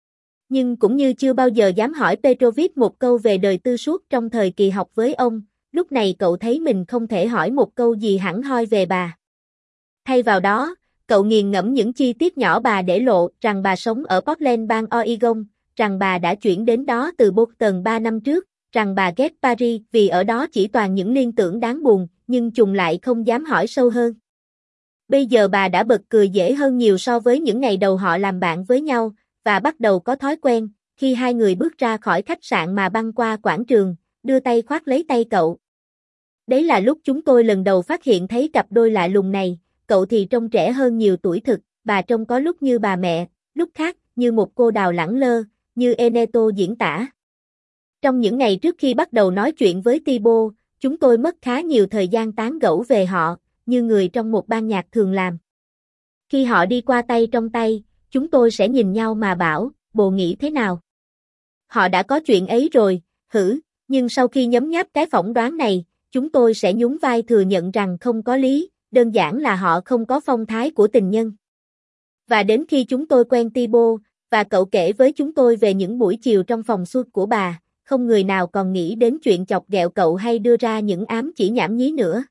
Speaker 1: Nhưng cũng như chưa bao giờ dám hỏi Petrovich một câu về đời tư suốt trong thời kỳ học với ông, lúc này cậu thấy mình không thể hỏi một câu gì hẳn hoi về bà. Thay vào đó, cậu nghiền ngẫm những chi tiết nhỏ bà để lộ rằng bà sống ở Portland bang Oregon, rằng bà đã chuyển đến đó từ Boston ba năm trước, rằng bà ghét Paris vì ở đó chỉ toàn những liên tưởng đáng buồn, nhưng Trùng lại không dám hỏi sâu hơn. Bây giờ bà đã bật cười dễ hơn nhiều so với những ngày đầu họ làm bạn với nhau, và bắt đầu có thói quen, khi hai người bước ra khỏi khách sạn mà băng qua quảng trường, đưa tay khoác lấy tay cậu. Đấy là lúc chúng tôi lần đầu phát hiện thấy cặp đôi lạ lùng này, cậu thì trông trẻ hơn nhiều tuổi thực, bà trông có lúc như bà mẹ, lúc khác, như một cô đào lẳng lơ, như Eneto diễn tả. Trong những ngày trước khi bắt đầu nói chuyện với Thibaut, chúng tôi mất khá nhiều thời gian tán gẫu về họ, như người trong một ban nhạc thường làm. Khi họ đi qua tay trong tay, chúng tôi sẽ nhìn nhau mà bảo, bồ nghĩ thế nào? Họ đã có chuyện ấy rồi, hử, nhưng sau khi nhấm nháp cái phỏng đoán này, chúng tôi sẽ nhún vai thừa nhận rằng không có lý, đơn giản là họ không có phong thái của tình nhân. Và đến khi chúng tôi quen Thibaut, và cậu kể với chúng tôi về những buổi chiều trong phòng suốt của bà, không người nào còn nghĩ đến chuyện chọc ghẹo cậu hay đưa ra những ám chỉ nhảm nhí nữa.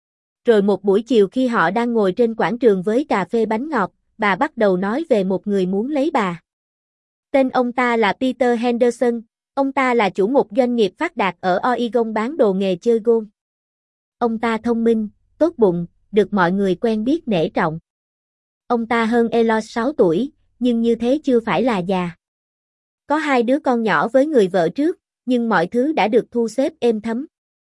Speaker 1: Rồi một buổi chiều khi họ đang ngồi trên quảng trường với cà phê bánh ngọt, bà bắt đầu nói về một người muốn lấy bà. Tên ông ta là Peter Henderson, ông ta là chủ một doanh nghiệp phát đạt ở Oregon bán đồ nghề chơi golf. Ông ta thông minh, tốt bụng, được mọi người quen biết nể trọng. Ông ta hơn Eloise sáu tuổi, nhưng như thế chưa phải là già. Có hai đứa con nhỏ với người vợ trước, nhưng mọi thứ đã được thu xếp êm thấm.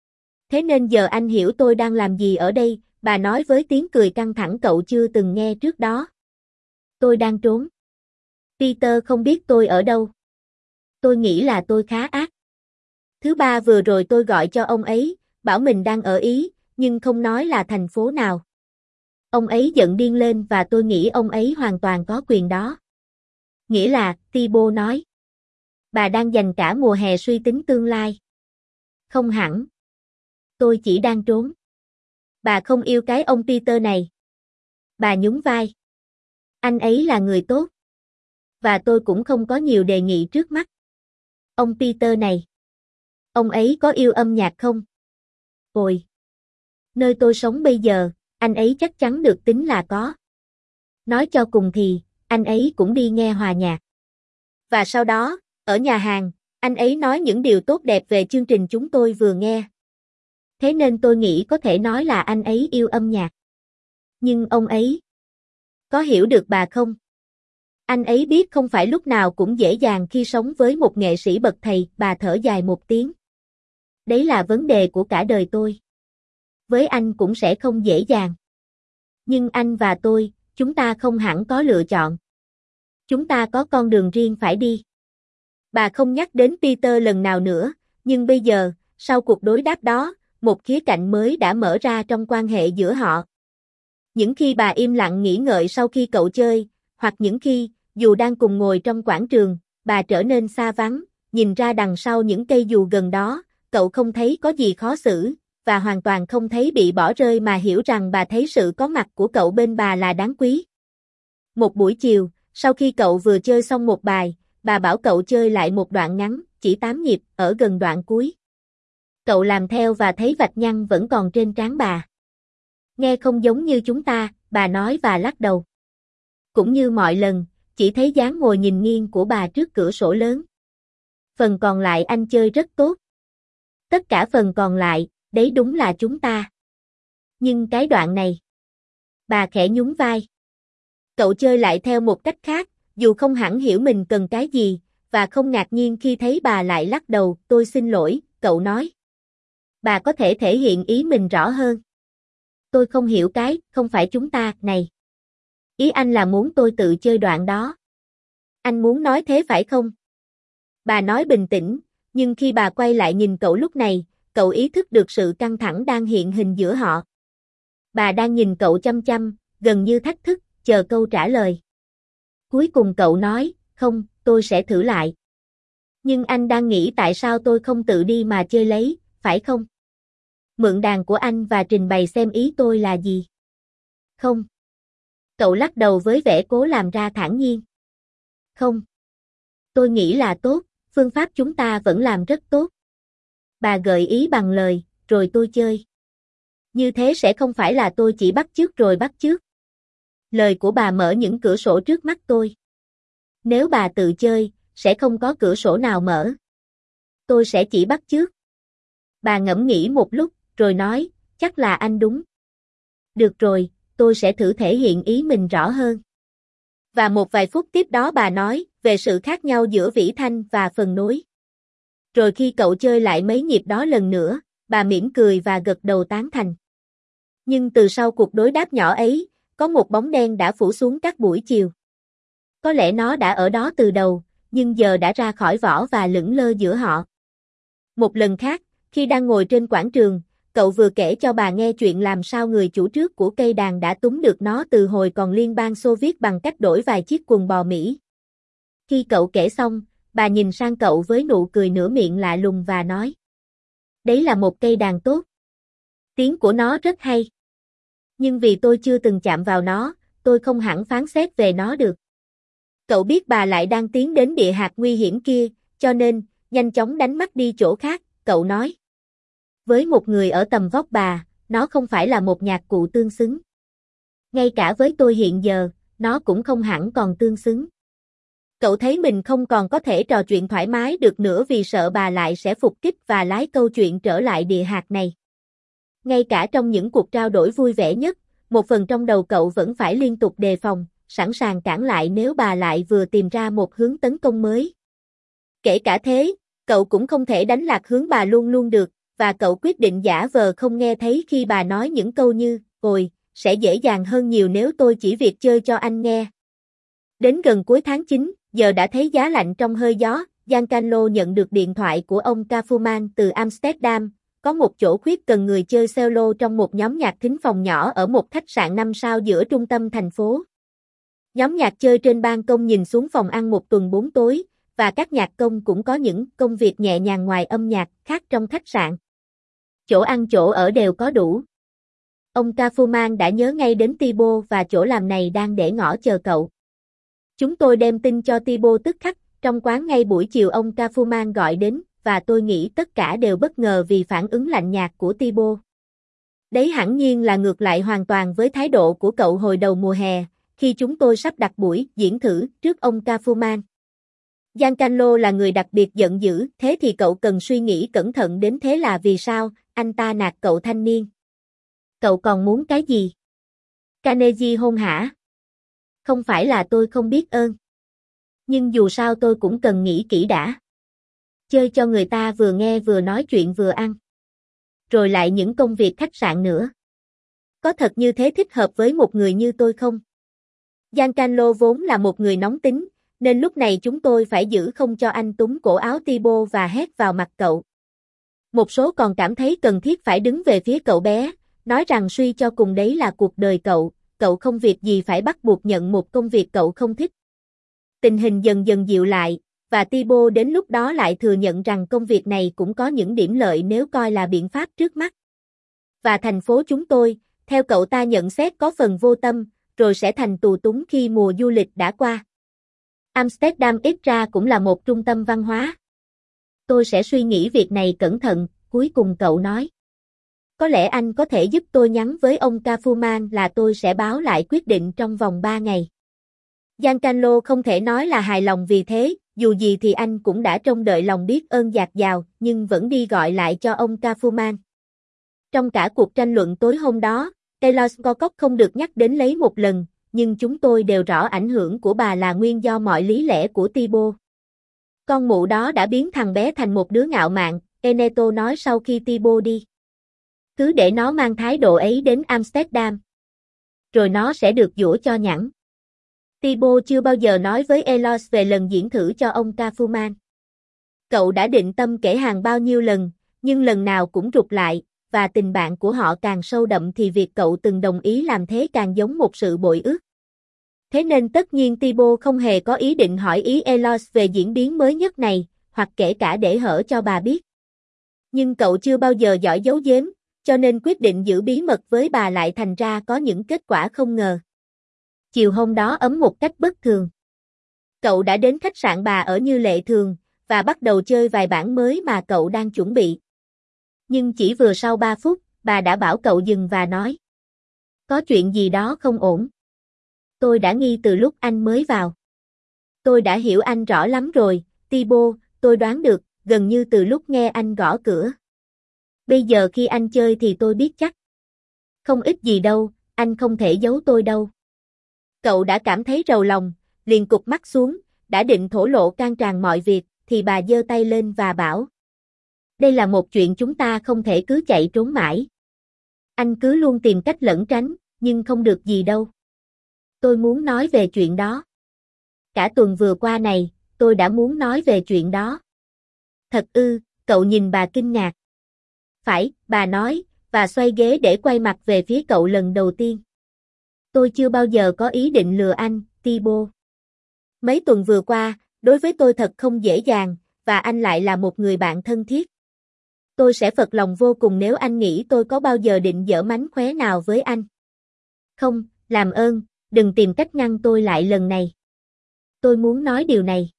Speaker 1: Thế nên giờ anh hiểu tôi đang làm gì ở đây, bà nói với tiếng cười căng thẳng cậu chưa từng nghe trước đó. Tôi đang trốn. Peter không biết tôi ở đâu. Tôi nghĩ là tôi khá ác. Thứ ba vừa rồi tôi gọi cho ông ấy, bảo mình đang ở Ý, nhưng không nói là thành phố nào. Ông ấy giận điên lên và tôi nghĩ ông ấy hoàn toàn có quyền đó. Nghĩa là, Thibaut nói. Bà đang dành cả mùa hè suy tính tương lai. Không hẳn. Tôi chỉ đang trốn. Bà không yêu cái ông Peter này. Bà nhún vai. Anh ấy là người tốt. Và tôi cũng không có nhiều đề nghị trước mắt. Ông Peter này. Ông ấy có yêu âm nhạc không? Ôi! Nơi tôi sống bây giờ, anh ấy chắc chắn được tính là có. Nói cho cùng thì, anh ấy cũng đi nghe hòa nhạc. Và sau đó, ở nhà hàng, anh ấy nói những điều tốt đẹp về chương trình chúng tôi vừa nghe. Thế nên tôi nghĩ có thể nói là anh ấy yêu âm nhạc. Nhưng ông ấy có hiểu được bà không? Anh ấy biết không phải lúc nào cũng dễ dàng khi sống với một nghệ sĩ bậc thầy, bà thở dài một tiếng. Đấy là vấn đề của cả đời tôi. Với anh cũng sẽ không dễ dàng. Nhưng anh và tôi, chúng ta không hẳn có lựa chọn. Chúng ta có con đường riêng phải đi. Bà không nhắc đến Peter lần nào nữa, nhưng bây giờ, sau cuộc đối đáp đó, một khía cạnh mới đã mở ra trong quan hệ giữa họ. Những khi bà im lặng nghĩ ngợi sau khi cậu chơi, hoặc những khi, dù đang cùng ngồi trong quảng trường, bà trở nên xa vắng, nhìn ra đằng sau những cây dù gần đó, cậu không thấy có gì khó xử, và hoàn toàn không thấy bị bỏ rơi mà hiểu rằng bà thấy sự có mặt của cậu bên bà là đáng quý. Một buổi chiều, sau khi cậu vừa chơi xong một bài, bà bảo cậu chơi lại một đoạn ngắn, chỉ tám nhịp, ở gần đoạn cuối. Cậu làm theo và thấy vạch nhăn vẫn còn trên trán bà. Nghe không giống như chúng ta, bà nói và lắc đầu. Cũng như mọi lần, chỉ thấy dáng ngồi nhìn nghiêng của bà trước cửa sổ lớn. Phần còn lại anh chơi rất tốt. Tất cả phần còn lại, đấy đúng là chúng ta. Nhưng cái đoạn này. Bà khẽ nhún vai. Cậu chơi lại theo một cách khác, dù không hẳn hiểu mình cần cái gì, và không ngạc nhiên khi thấy bà lại lắc đầu, tôi xin lỗi, cậu nói. Bà có thể thể hiện ý mình rõ hơn. Tôi không hiểu cái, không phải chúng ta, này. Ý anh là muốn tôi tự chơi đoạn đó. Anh muốn nói thế phải không? Bà nói bình tĩnh, nhưng khi bà quay lại nhìn cậu lúc này, cậu ý thức được sự căng thẳng đang hiện hình giữa họ. Bà đang nhìn cậu chăm chăm, gần như thách thức, chờ câu trả lời. Cuối cùng cậu nói, không, tôi sẽ thử lại. Nhưng anh đang nghĩ tại sao tôi không tự đi mà chơi lấy, phải không? Mượn đàn của anh và trình bày xem ý tôi là gì. Không. Cậu lắc đầu với vẻ cố làm ra thản nhiên. Không. Tôi nghĩ là tốt, phương pháp chúng ta vẫn làm rất tốt. Bà gợi ý bằng lời, rồi tôi chơi. Như thế sẽ không phải là tôi chỉ bắt chước rồi bắt chước. Lời của bà mở những cửa sổ trước mắt tôi. Nếu bà tự chơi, sẽ không có cửa sổ nào mở. Tôi sẽ chỉ bắt chước. Bà ngẫm nghĩ một lúc, rồi nói, chắc là anh đúng. Được rồi, tôi sẽ thử thể hiện ý mình rõ hơn. Và một vài phút tiếp đó bà nói, về sự khác nhau giữa vĩ thanh và phần nối. Rồi khi cậu chơi lại mấy nhịp đó lần nữa, bà mỉm cười và gật đầu tán thành. Nhưng từ sau cuộc đối đáp nhỏ ấy, có một bóng đen đã phủ xuống các buổi chiều. Có lẽ nó đã ở đó từ đầu, nhưng giờ đã ra khỏi vỏ và lững lơ giữa họ. Một lần khác, khi đang ngồi trên quảng trường, cậu vừa kể cho bà nghe chuyện làm sao người chủ trước của cây đàn đã túm được nó từ hồi còn Liên bang Xô Viết bằng cách đổi vài chiếc quần bò Mỹ. Khi cậu kể xong, bà nhìn sang cậu với nụ cười nửa miệng lạ lùng và nói. Đấy là một cây đàn tốt. Tiếng của nó rất hay. Nhưng vì tôi chưa từng chạm vào nó, tôi không hẳn phán xét về nó được. Cậu biết bà lại đang tiến đến địa hạt nguy hiểm kia, cho nên, nhanh chóng đánh mắt đi chỗ khác, cậu nói. Với một người ở tầm vóc bà, nó không phải là một nhạc cụ tương xứng. Ngay cả với tôi hiện giờ, nó cũng không hẳn còn tương xứng. Cậu thấy mình không còn có thể trò chuyện thoải mái được nữa vì sợ bà lại sẽ phục kích và lái câu chuyện trở lại địa hạt này. Ngay cả trong những cuộc trao đổi vui vẻ nhất, một phần trong đầu cậu vẫn phải liên tục đề phòng, sẵn sàng cản lại nếu bà lại vừa tìm ra một hướng tấn công mới. Kể cả thế, cậu cũng không thể đánh lạc hướng bà luôn luôn được, và cậu quyết định giả vờ không nghe thấy khi bà nói những câu như, ôi, sẽ dễ dàng hơn nhiều nếu tôi chỉ việc chơi cho anh nghe. Đến gần cuối tháng chín, giờ đã thấy giá lạnh trong hơi gió, Giancarlo nhận được điện thoại của ông Kaufman từ Amsterdam, có một chỗ khuyết cần người chơi cello trong một nhóm nhạc thính phòng nhỏ ở một khách sạn năm sao giữa trung tâm thành phố. Nhóm nhạc chơi trên ban công nhìn xuống phòng ăn một tuần bốn tối, và các nhạc công cũng có những công việc nhẹ nhàng ngoài âm nhạc khác trong khách sạn. Chỗ ăn chỗ ở đều có đủ. Ông Kaufman đã nhớ ngay đến Thibaut và chỗ làm này đang để ngỏ chờ cậu. Chúng tôi đem tin cho Thibaut tức khắc, trong quán ngay buổi chiều ông Kaufman gọi đến, và tôi nghĩ tất cả đều bất ngờ vì phản ứng lạnh nhạt của Thibaut. Đấy hẳn nhiên là ngược lại hoàn toàn với thái độ của cậu hồi đầu mùa hè, khi chúng tôi sắp đặt buổi diễn thử trước ông Kaufman. Giancarlo là người đặc biệt giận dữ, thế thì cậu cần suy nghĩ cẩn thận đến thế là vì sao, anh ta nạt cậu thanh niên. Cậu còn muốn cái gì? Carnegie hôn hả? Không phải là tôi không biết ơn. Nhưng dù sao tôi cũng cần nghĩ kỹ đã. Chơi cho người ta vừa nghe vừa nói chuyện vừa ăn. Rồi lại những công việc khách sạn nữa. Có thật như thế thích hợp với một người như tôi không? Giancarlo vốn là một người nóng tính, nên lúc này chúng tôi phải giữ không cho anh túm cổ áo Thibaut và hét vào mặt cậu. Một số còn cảm thấy cần thiết phải đứng về phía cậu bé, nói rằng suy cho cùng đấy là cuộc đời cậu, cậu không việc gì phải bắt buộc nhận một công việc cậu không thích. Tình hình dần dần dịu lại, và Thibaut đến lúc đó lại thừa nhận rằng công việc này cũng có những điểm lợi nếu coi là biện pháp trước mắt. Và thành phố chúng tôi, theo cậu ta nhận xét có phần vô tâm, rồi sẽ thành tù túng khi mùa du lịch đã qua. Amsterdam ít ra cũng là một trung tâm văn hóa. Tôi sẽ suy nghĩ việc này cẩn thận, cuối cùng cậu nói. Có lẽ anh có thể giúp tôi nhắn với ông Kaufman là tôi sẽ báo lại quyết định trong vòng ba ngày. Giancarlo không thể nói là hài lòng vì thế, dù gì thì anh cũng đã trông đợi lòng biết ơn dạt dào, nhưng vẫn đi gọi lại cho ông Kaufman. Trong cả cuộc tranh luận tối hôm đó, Taylor Scott không được nhắc đến lấy một lần, nhưng chúng tôi đều rõ ảnh hưởng của bà là nguyên do mọi lý lẽ của Thibaut. Con mụ đó đã biến thằng bé thành một đứa ngạo mạn, Eneto nói sau khi Thibaut đi. Cứ để nó mang thái độ ấy đến Amsterdam. Rồi nó sẽ được giũa cho nhẵn. Thibaut chưa bao giờ nói với Eloise về lần diễn thử cho ông Kaufman. Cậu đã định tâm kể hàng bao nhiêu lần, nhưng lần nào cũng rụt lại, và tình bạn của họ càng sâu đậm thì việc cậu từng đồng ý làm thế càng giống một sự bội ước. Thế nên tất nhiên Thibaut không hề có ý định hỏi ý Eloise về diễn biến mới nhất này, hoặc kể cả để hở cho bà biết. Nhưng cậu chưa bao giờ giỏi giấu giếm, cho nên quyết định giữ bí mật với bà lại thành ra có những kết quả không ngờ. Chiều hôm đó ấm một cách bất thường. Cậu đã đến khách sạn bà ở như lệ thường, và bắt đầu chơi vài bản mới mà cậu đang chuẩn bị. Nhưng chỉ vừa sau ba phút, bà đã bảo cậu dừng và nói. Có chuyện gì đó không ổn. Tôi đã nghi từ lúc anh mới vào. Tôi đã hiểu anh rõ lắm rồi, Thibaut, tôi đoán được, gần như từ lúc nghe anh gõ cửa. Bây giờ khi anh chơi thì tôi biết chắc. Không ít gì đâu, anh không thể giấu tôi đâu. Cậu đã cảm thấy rầu lòng, liền cụp mắt xuống, đã định thổ lộ can tràn mọi việc, thì bà giơ tay lên và bảo. Đây là một chuyện chúng ta không thể cứ chạy trốn mãi. Anh cứ luôn tìm cách lẩn tránh, nhưng không được gì đâu. Tôi muốn nói về chuyện đó. Cả tuần vừa qua này, tôi đã muốn nói về chuyện đó. Thật ư, cậu nhìn bà kinh ngạc. Phải, bà nói, và xoay ghế để quay mặt về phía cậu lần đầu tiên. Tôi chưa bao giờ có ý định lừa anh, Thibaut. Mấy tuần vừa qua, đối với tôi thật không dễ dàng, và anh lại là một người bạn thân thiết. Tôi sẽ phật lòng vô cùng nếu anh nghĩ tôi có bao giờ định giở mánh khóe nào với anh. Không, làm ơn, đừng tìm cách ngăn tôi lại lần này. Tôi muốn nói điều này.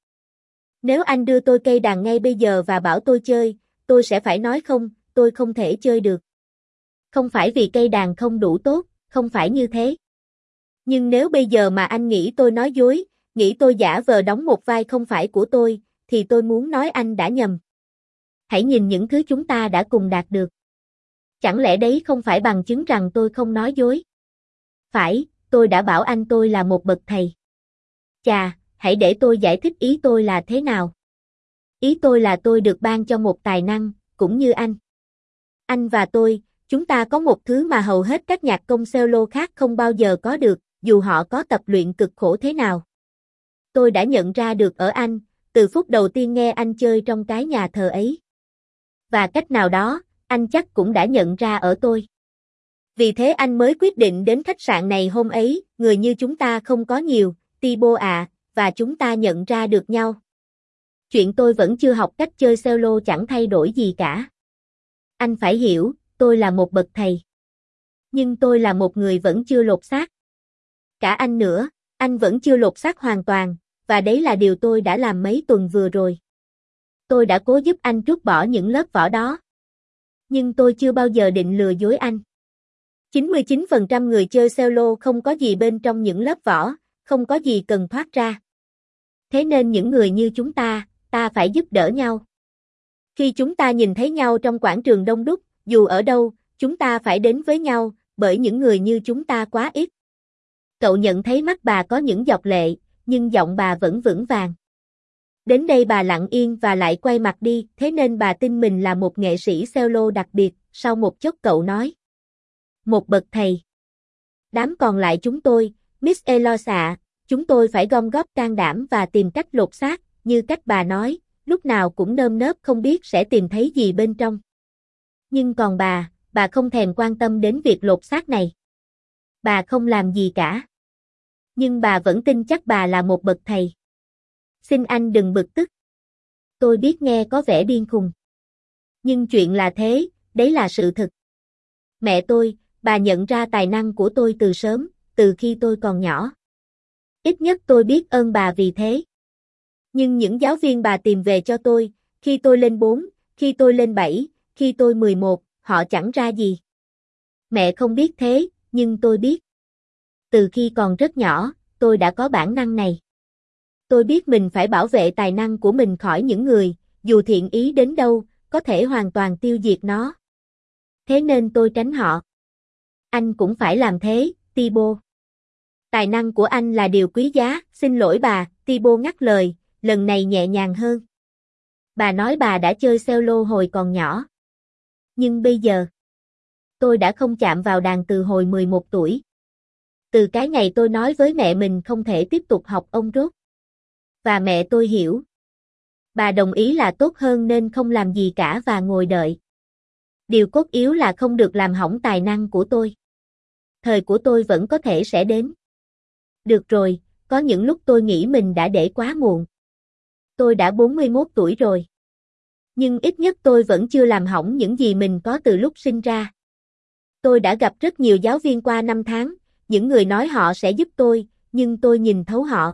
Speaker 1: Nếu anh đưa tôi cây đàn ngay bây giờ và bảo tôi chơi, tôi sẽ phải nói không, tôi không thể chơi được. Không phải vì cây đàn không đủ tốt, không phải như thế. Nhưng nếu bây giờ mà anh nghĩ tôi nói dối, nghĩ tôi giả vờ đóng một vai không phải của tôi, thì tôi muốn nói anh đã nhầm. Hãy nhìn những thứ chúng ta đã cùng đạt được. Chẳng lẽ đấy không phải bằng chứng rằng tôi không nói dối? Phải, tôi đã bảo anh tôi là một bậc thầy. Chà, hãy để tôi giải thích ý tôi là thế nào. Ý tôi là tôi được ban cho một tài năng, cũng như anh. Anh và tôi, chúng ta có một thứ mà hầu hết các nhạc công cello khác không bao giờ có được, dù họ có tập luyện cực khổ thế nào. Tôi đã nhận ra được ở anh, từ phút đầu tiên nghe anh chơi trong cái nhà thờ ấy. Và cách nào đó, anh chắc cũng đã nhận ra ở tôi. Vì thế anh mới quyết định đến khách sạn này hôm ấy, người như chúng ta không có nhiều, Thibaut à, và chúng ta nhận ra được nhau. Chuyện tôi vẫn chưa học cách chơi cello chẳng thay đổi gì cả. Anh phải hiểu, tôi là một bậc thầy. Nhưng tôi là một người vẫn chưa lột xác. Cả anh nữa, anh vẫn chưa lột xác hoàn toàn, và đấy là điều tôi đã làm mấy tuần vừa rồi. Tôi đã cố giúp anh trút bỏ những lớp vỏ đó. Nhưng tôi chưa bao giờ định lừa dối anh. chín mươi chín phần trăm người chơi cello không có gì bên trong những lớp vỏ, không có gì cần thoát ra. Thế nên những người như chúng ta, ta phải giúp đỡ nhau. Khi chúng ta nhìn thấy nhau trong quảng trường đông đúc, dù ở đâu, chúng ta phải đến với nhau, bởi những người như chúng ta quá ít. Cậu nhận thấy mắt bà có những giọt lệ, nhưng giọng bà vẫn vững vàng. Đến đây bà lặng yên và lại quay mặt đi, thế nên bà tin mình là một nghệ sĩ cello đặc biệt, sau một chốc cậu nói. Một bậc thầy. Đám còn lại chúng tôi, Miss Elos ạ, chúng tôi phải gom góp can đảm và tìm cách lột xác, như cách bà nói, lúc nào cũng nơm nớp không biết sẽ tìm thấy gì bên trong. Nhưng còn bà, bà không thèm quan tâm đến việc lột xác này. Bà không làm gì cả. Nhưng bà vẫn tin chắc bà là một bậc thầy. Xin anh đừng bực tức. Tôi biết nghe có vẻ điên khùng. Nhưng chuyện là thế, đấy là sự thực. Mẹ tôi, bà nhận ra tài năng của tôi từ sớm, từ khi tôi còn nhỏ. Ít nhất tôi biết ơn bà vì thế. Nhưng những giáo viên bà tìm về cho tôi, khi tôi lên bốn, khi tôi lên bảy, khi tôi mười một, họ chẳng ra gì. Mẹ không biết thế, nhưng tôi biết. Từ khi còn rất nhỏ, tôi đã có bản năng này. Tôi biết mình phải bảo vệ tài năng của mình khỏi những người, dù thiện ý đến đâu, có thể hoàn toàn tiêu diệt nó. Thế nên tôi tránh họ. Anh cũng phải làm thế, Thibaut. Tài năng của anh là điều quý giá, xin lỗi bà, Thibaut ngắt lời, lần này nhẹ nhàng hơn. Bà nói bà đã chơi cello hồi còn nhỏ. Nhưng bây giờ, tôi đã không chạm vào đàn từ hồi mười một tuổi. Từ cái ngày tôi nói với mẹ mình không thể tiếp tục học ông rốt. Và mẹ tôi hiểu. Bà đồng ý là tốt hơn nên không làm gì cả và ngồi đợi. Điều cốt yếu là không được làm hỏng tài năng của tôi. Thời của tôi vẫn có thể sẽ đến. Được rồi, có những lúc tôi nghĩ mình đã để quá muộn. Tôi đã bốn mươi mốt tuổi rồi. Nhưng ít nhất tôi vẫn chưa làm hỏng những gì mình có từ lúc sinh ra. Tôi đã gặp rất nhiều giáo viên qua năm tháng, những người nói họ sẽ giúp tôi, nhưng tôi nhìn thấu họ.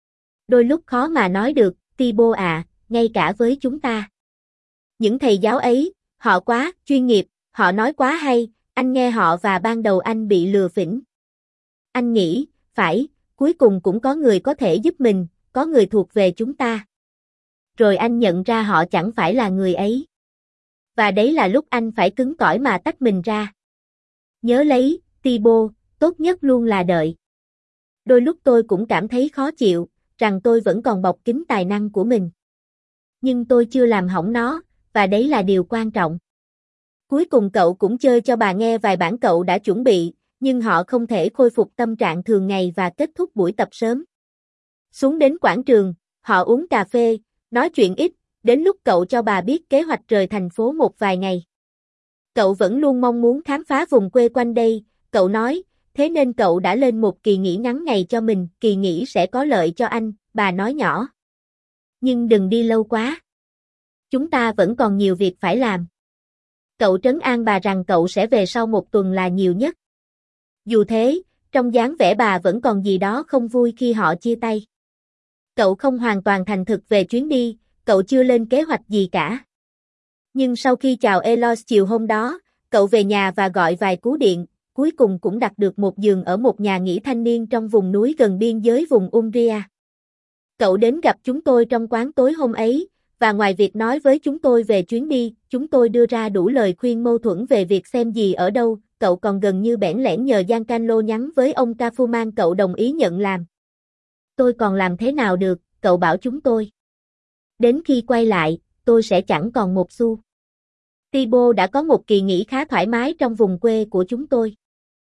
Speaker 1: Đôi lúc khó mà nói được, Thibaut à, ngay cả với chúng ta. Những thầy giáo ấy, họ quá chuyên nghiệp, họ nói quá hay, anh nghe họ và ban đầu anh bị lừa phỉnh. Anh nghĩ, phải, cuối cùng cũng có người có thể giúp mình, có người thuộc về chúng ta. Rồi anh nhận ra họ chẳng phải là người ấy. Và đấy là lúc anh phải cứng cỏi mà tách mình ra. Nhớ lấy, Thibaut, tốt nhất luôn là đợi. Đôi lúc tôi cũng cảm thấy khó chịu, rằng tôi vẫn còn bọc kín tài năng của mình. Nhưng tôi chưa làm hỏng nó, và đấy là điều quan trọng. Cuối cùng cậu cũng chơi cho bà nghe vài bản cậu đã chuẩn bị, nhưng họ không thể khôi phục tâm trạng thường ngày và kết thúc buổi tập sớm. Xuống đến quảng trường, họ uống cà phê, nói chuyện ít, đến lúc cậu cho bà biết kế hoạch rời thành phố một vài ngày. Cậu vẫn luôn mong muốn khám phá vùng quê quanh đây, cậu nói, thế nên cậu đã lên một kỳ nghỉ ngắn ngày cho mình, kỳ nghỉ sẽ có lợi cho anh, bà nói nhỏ. Nhưng đừng đi lâu quá. Chúng ta vẫn còn nhiều việc phải làm. Cậu trấn an bà rằng cậu sẽ về sau một tuần là nhiều nhất. Dù thế, trong dáng vẻ bà vẫn còn gì đó không vui khi họ chia tay. Cậu không hoàn toàn thành thực về chuyến đi, cậu chưa lên kế hoạch gì cả. Nhưng sau khi chào Elos chiều hôm đó, cậu về nhà và gọi vài cú điện, cuối cùng cũng đặt được một giường ở một nhà nghỉ thanh niên trong vùng núi gần biên giới vùng Umbria. Cậu đến gặp chúng tôi trong quán tối hôm ấy, và ngoài việc nói với chúng tôi về chuyến đi, chúng tôi đưa ra đủ lời khuyên mâu thuẫn về việc xem gì ở đâu, cậu còn gần như bẽn lẽn nhờ Giancarlo nhắn với ông Kafuman cậu đồng ý nhận làm. Tôi còn làm thế nào được, cậu bảo chúng tôi. Đến khi quay lại, tôi sẽ chẳng còn một xu. Thibaut đã có một kỳ nghỉ khá thoải mái trong vùng quê của chúng tôi.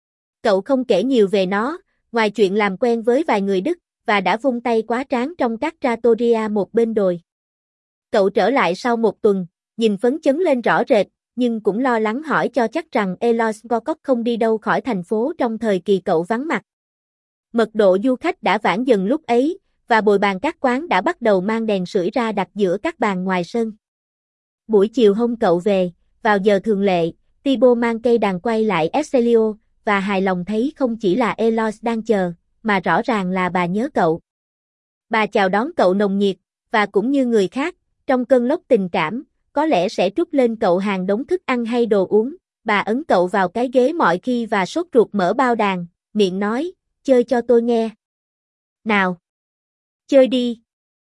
Speaker 1: Cậu không kể nhiều về nó, ngoài chuyện làm quen với vài người Đức, và đã vung tay quá tráng trong các trattoria một bên đồi. Cậu trở lại sau một tuần, nhìn phấn chấn lên rõ rệt, nhưng cũng lo lắng hỏi cho chắc rằng Elos Gorkov không đi đâu khỏi thành phố trong thời kỳ cậu vắng mặt. Mật độ du khách đã vãng dần lúc ấy, và bồi bàn các quán đã bắt đầu mang đèn sưởi ra đặt giữa các bàn ngoài sân. Buổi chiều hôm cậu về, vào giờ thường lệ, Thibaut mang cây đàn quay lại Excelio, và hài lòng thấy không chỉ là Elos đang chờ, mà rõ ràng là bà nhớ cậu. Bà chào đón cậu nồng nhiệt, và cũng như người khác, trong cơn lốc tình cảm, có lẽ sẽ trút lên cậu hàng đống thức ăn hay đồ uống, bà ấn cậu vào cái ghế mọi khi và sốt ruột mở bao đàn, miệng nói, chơi cho tôi nghe. Nào! Chơi đi!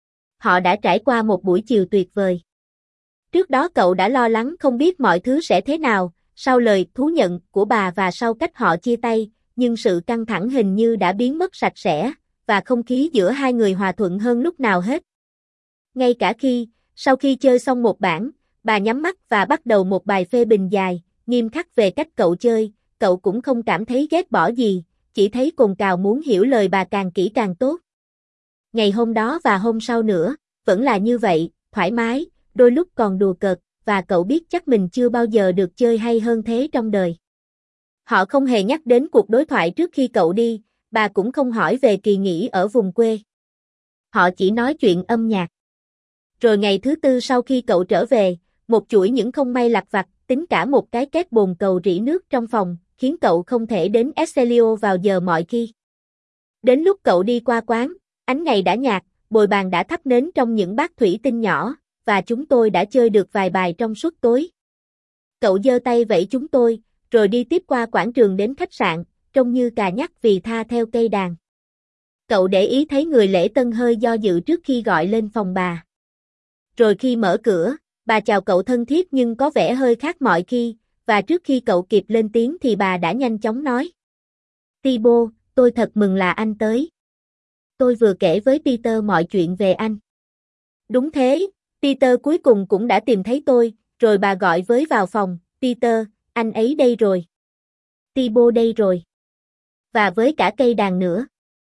Speaker 1: Họ đã trải qua một buổi chiều tuyệt vời. Trước đó cậu đã lo lắng không biết mọi thứ sẽ thế nào, sau lời thú nhận của bà và sau cách họ chia tay, nhưng sự căng thẳng hình như đã biến mất sạch sẽ, và không khí giữa hai người hòa thuận hơn lúc nào hết. Ngay cả khi, sau khi chơi xong một bản, bà nhắm mắt và bắt đầu một bài phê bình dài, nghiêm khắc về cách cậu chơi, cậu cũng không cảm thấy ghét bỏ gì, chỉ thấy cồn cào muốn hiểu lời bà càng kỹ càng tốt. Ngày hôm đó và hôm sau nữa, vẫn là như vậy, thoải mái, đôi lúc còn đùa cợt, và cậu biết chắc mình chưa bao giờ được chơi hay hơn thế trong đời. Họ không hề nhắc đến cuộc đối thoại trước khi cậu đi, bà cũng không hỏi về kỳ nghỉ ở vùng quê. Họ chỉ nói chuyện âm nhạc. Rồi ngày thứ tư sau khi cậu trở về, một chuỗi những không may lặt vặt, tính cả một cái két bồn cầu rỉ nước trong phòng, khiến cậu không thể đến Excelsior vào giờ mọi khi. Đến lúc cậu đi qua quán, ánh ngày đã nhạt, bồi bàn đã thắp nến trong những bát thủy tinh nhỏ, và chúng tôi đã chơi được vài bài trong suốt tối. Cậu giơ tay vẫy chúng tôi, rồi đi tiếp qua quảng trường đến khách sạn, trông như cà nhắc vì tha theo cây đàn. Cậu để ý thấy người lễ tân hơi do dự trước khi gọi lên phòng bà. Rồi khi mở cửa, bà chào cậu thân thiết nhưng có vẻ hơi khác mọi khi, và trước khi cậu kịp lên tiếng thì bà đã nhanh chóng nói. Thibaut, tôi thật mừng là anh tới. Tôi vừa kể với Peter mọi chuyện về anh. Đúng thế, Peter cuối cùng cũng đã tìm thấy tôi, rồi bà gọi với vào phòng, Peter, anh ấy đây rồi. Thibaut đây rồi. Và với cả cây đàn nữa.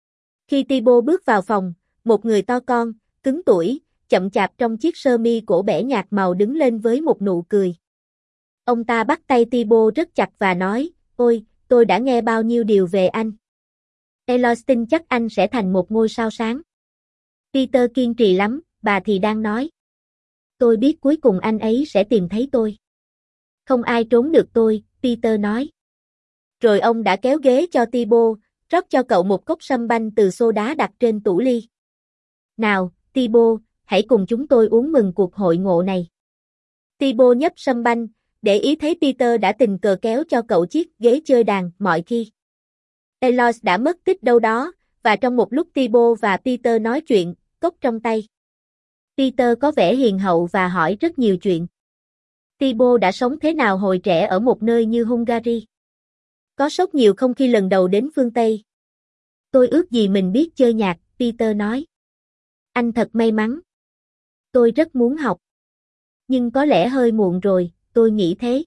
Speaker 1: Khi Thibaut bước vào phòng, một người to con, cứng tuổi, chậm chạp trong chiếc sơ mi cổ bẻ nhạt màu đứng lên với một nụ cười. Ông ta bắt tay Thibaut rất chặt và nói, ôi, tôi đã nghe bao nhiêu điều về anh. Eloise tin chắc anh sẽ thành một ngôi sao sáng. Peter kiên trì lắm, bà thì đang nói. Tôi biết cuối cùng anh ấy sẽ tìm thấy tôi. Không ai trốn được tôi, Peter nói. Rồi ông đã kéo ghế cho Thibaut, rót cho cậu một cốc sâm banh từ xô đá đặt trên tủ ly. Nào, Thibaut, hãy cùng chúng tôi uống mừng cuộc hội ngộ này. Thibaut nhấp sâm banh, để ý thấy Peter đã tình cờ kéo cho cậu chiếc ghế chơi đàn mọi khi. Eloise đã mất tích đâu đó, và trong một lúc Thibaut và Peter nói chuyện, cốc trong tay. Peter có vẻ hiền hậu và hỏi rất nhiều chuyện. Thibaut đã sống thế nào hồi trẻ ở một nơi như Hungary? Có sốc nhiều không khi lần đầu đến phương Tây? Tôi ước gì mình biết chơi nhạc, Peter nói. Anh thật may mắn. Tôi rất muốn học. Nhưng có lẽ hơi muộn rồi, tôi nghĩ thế.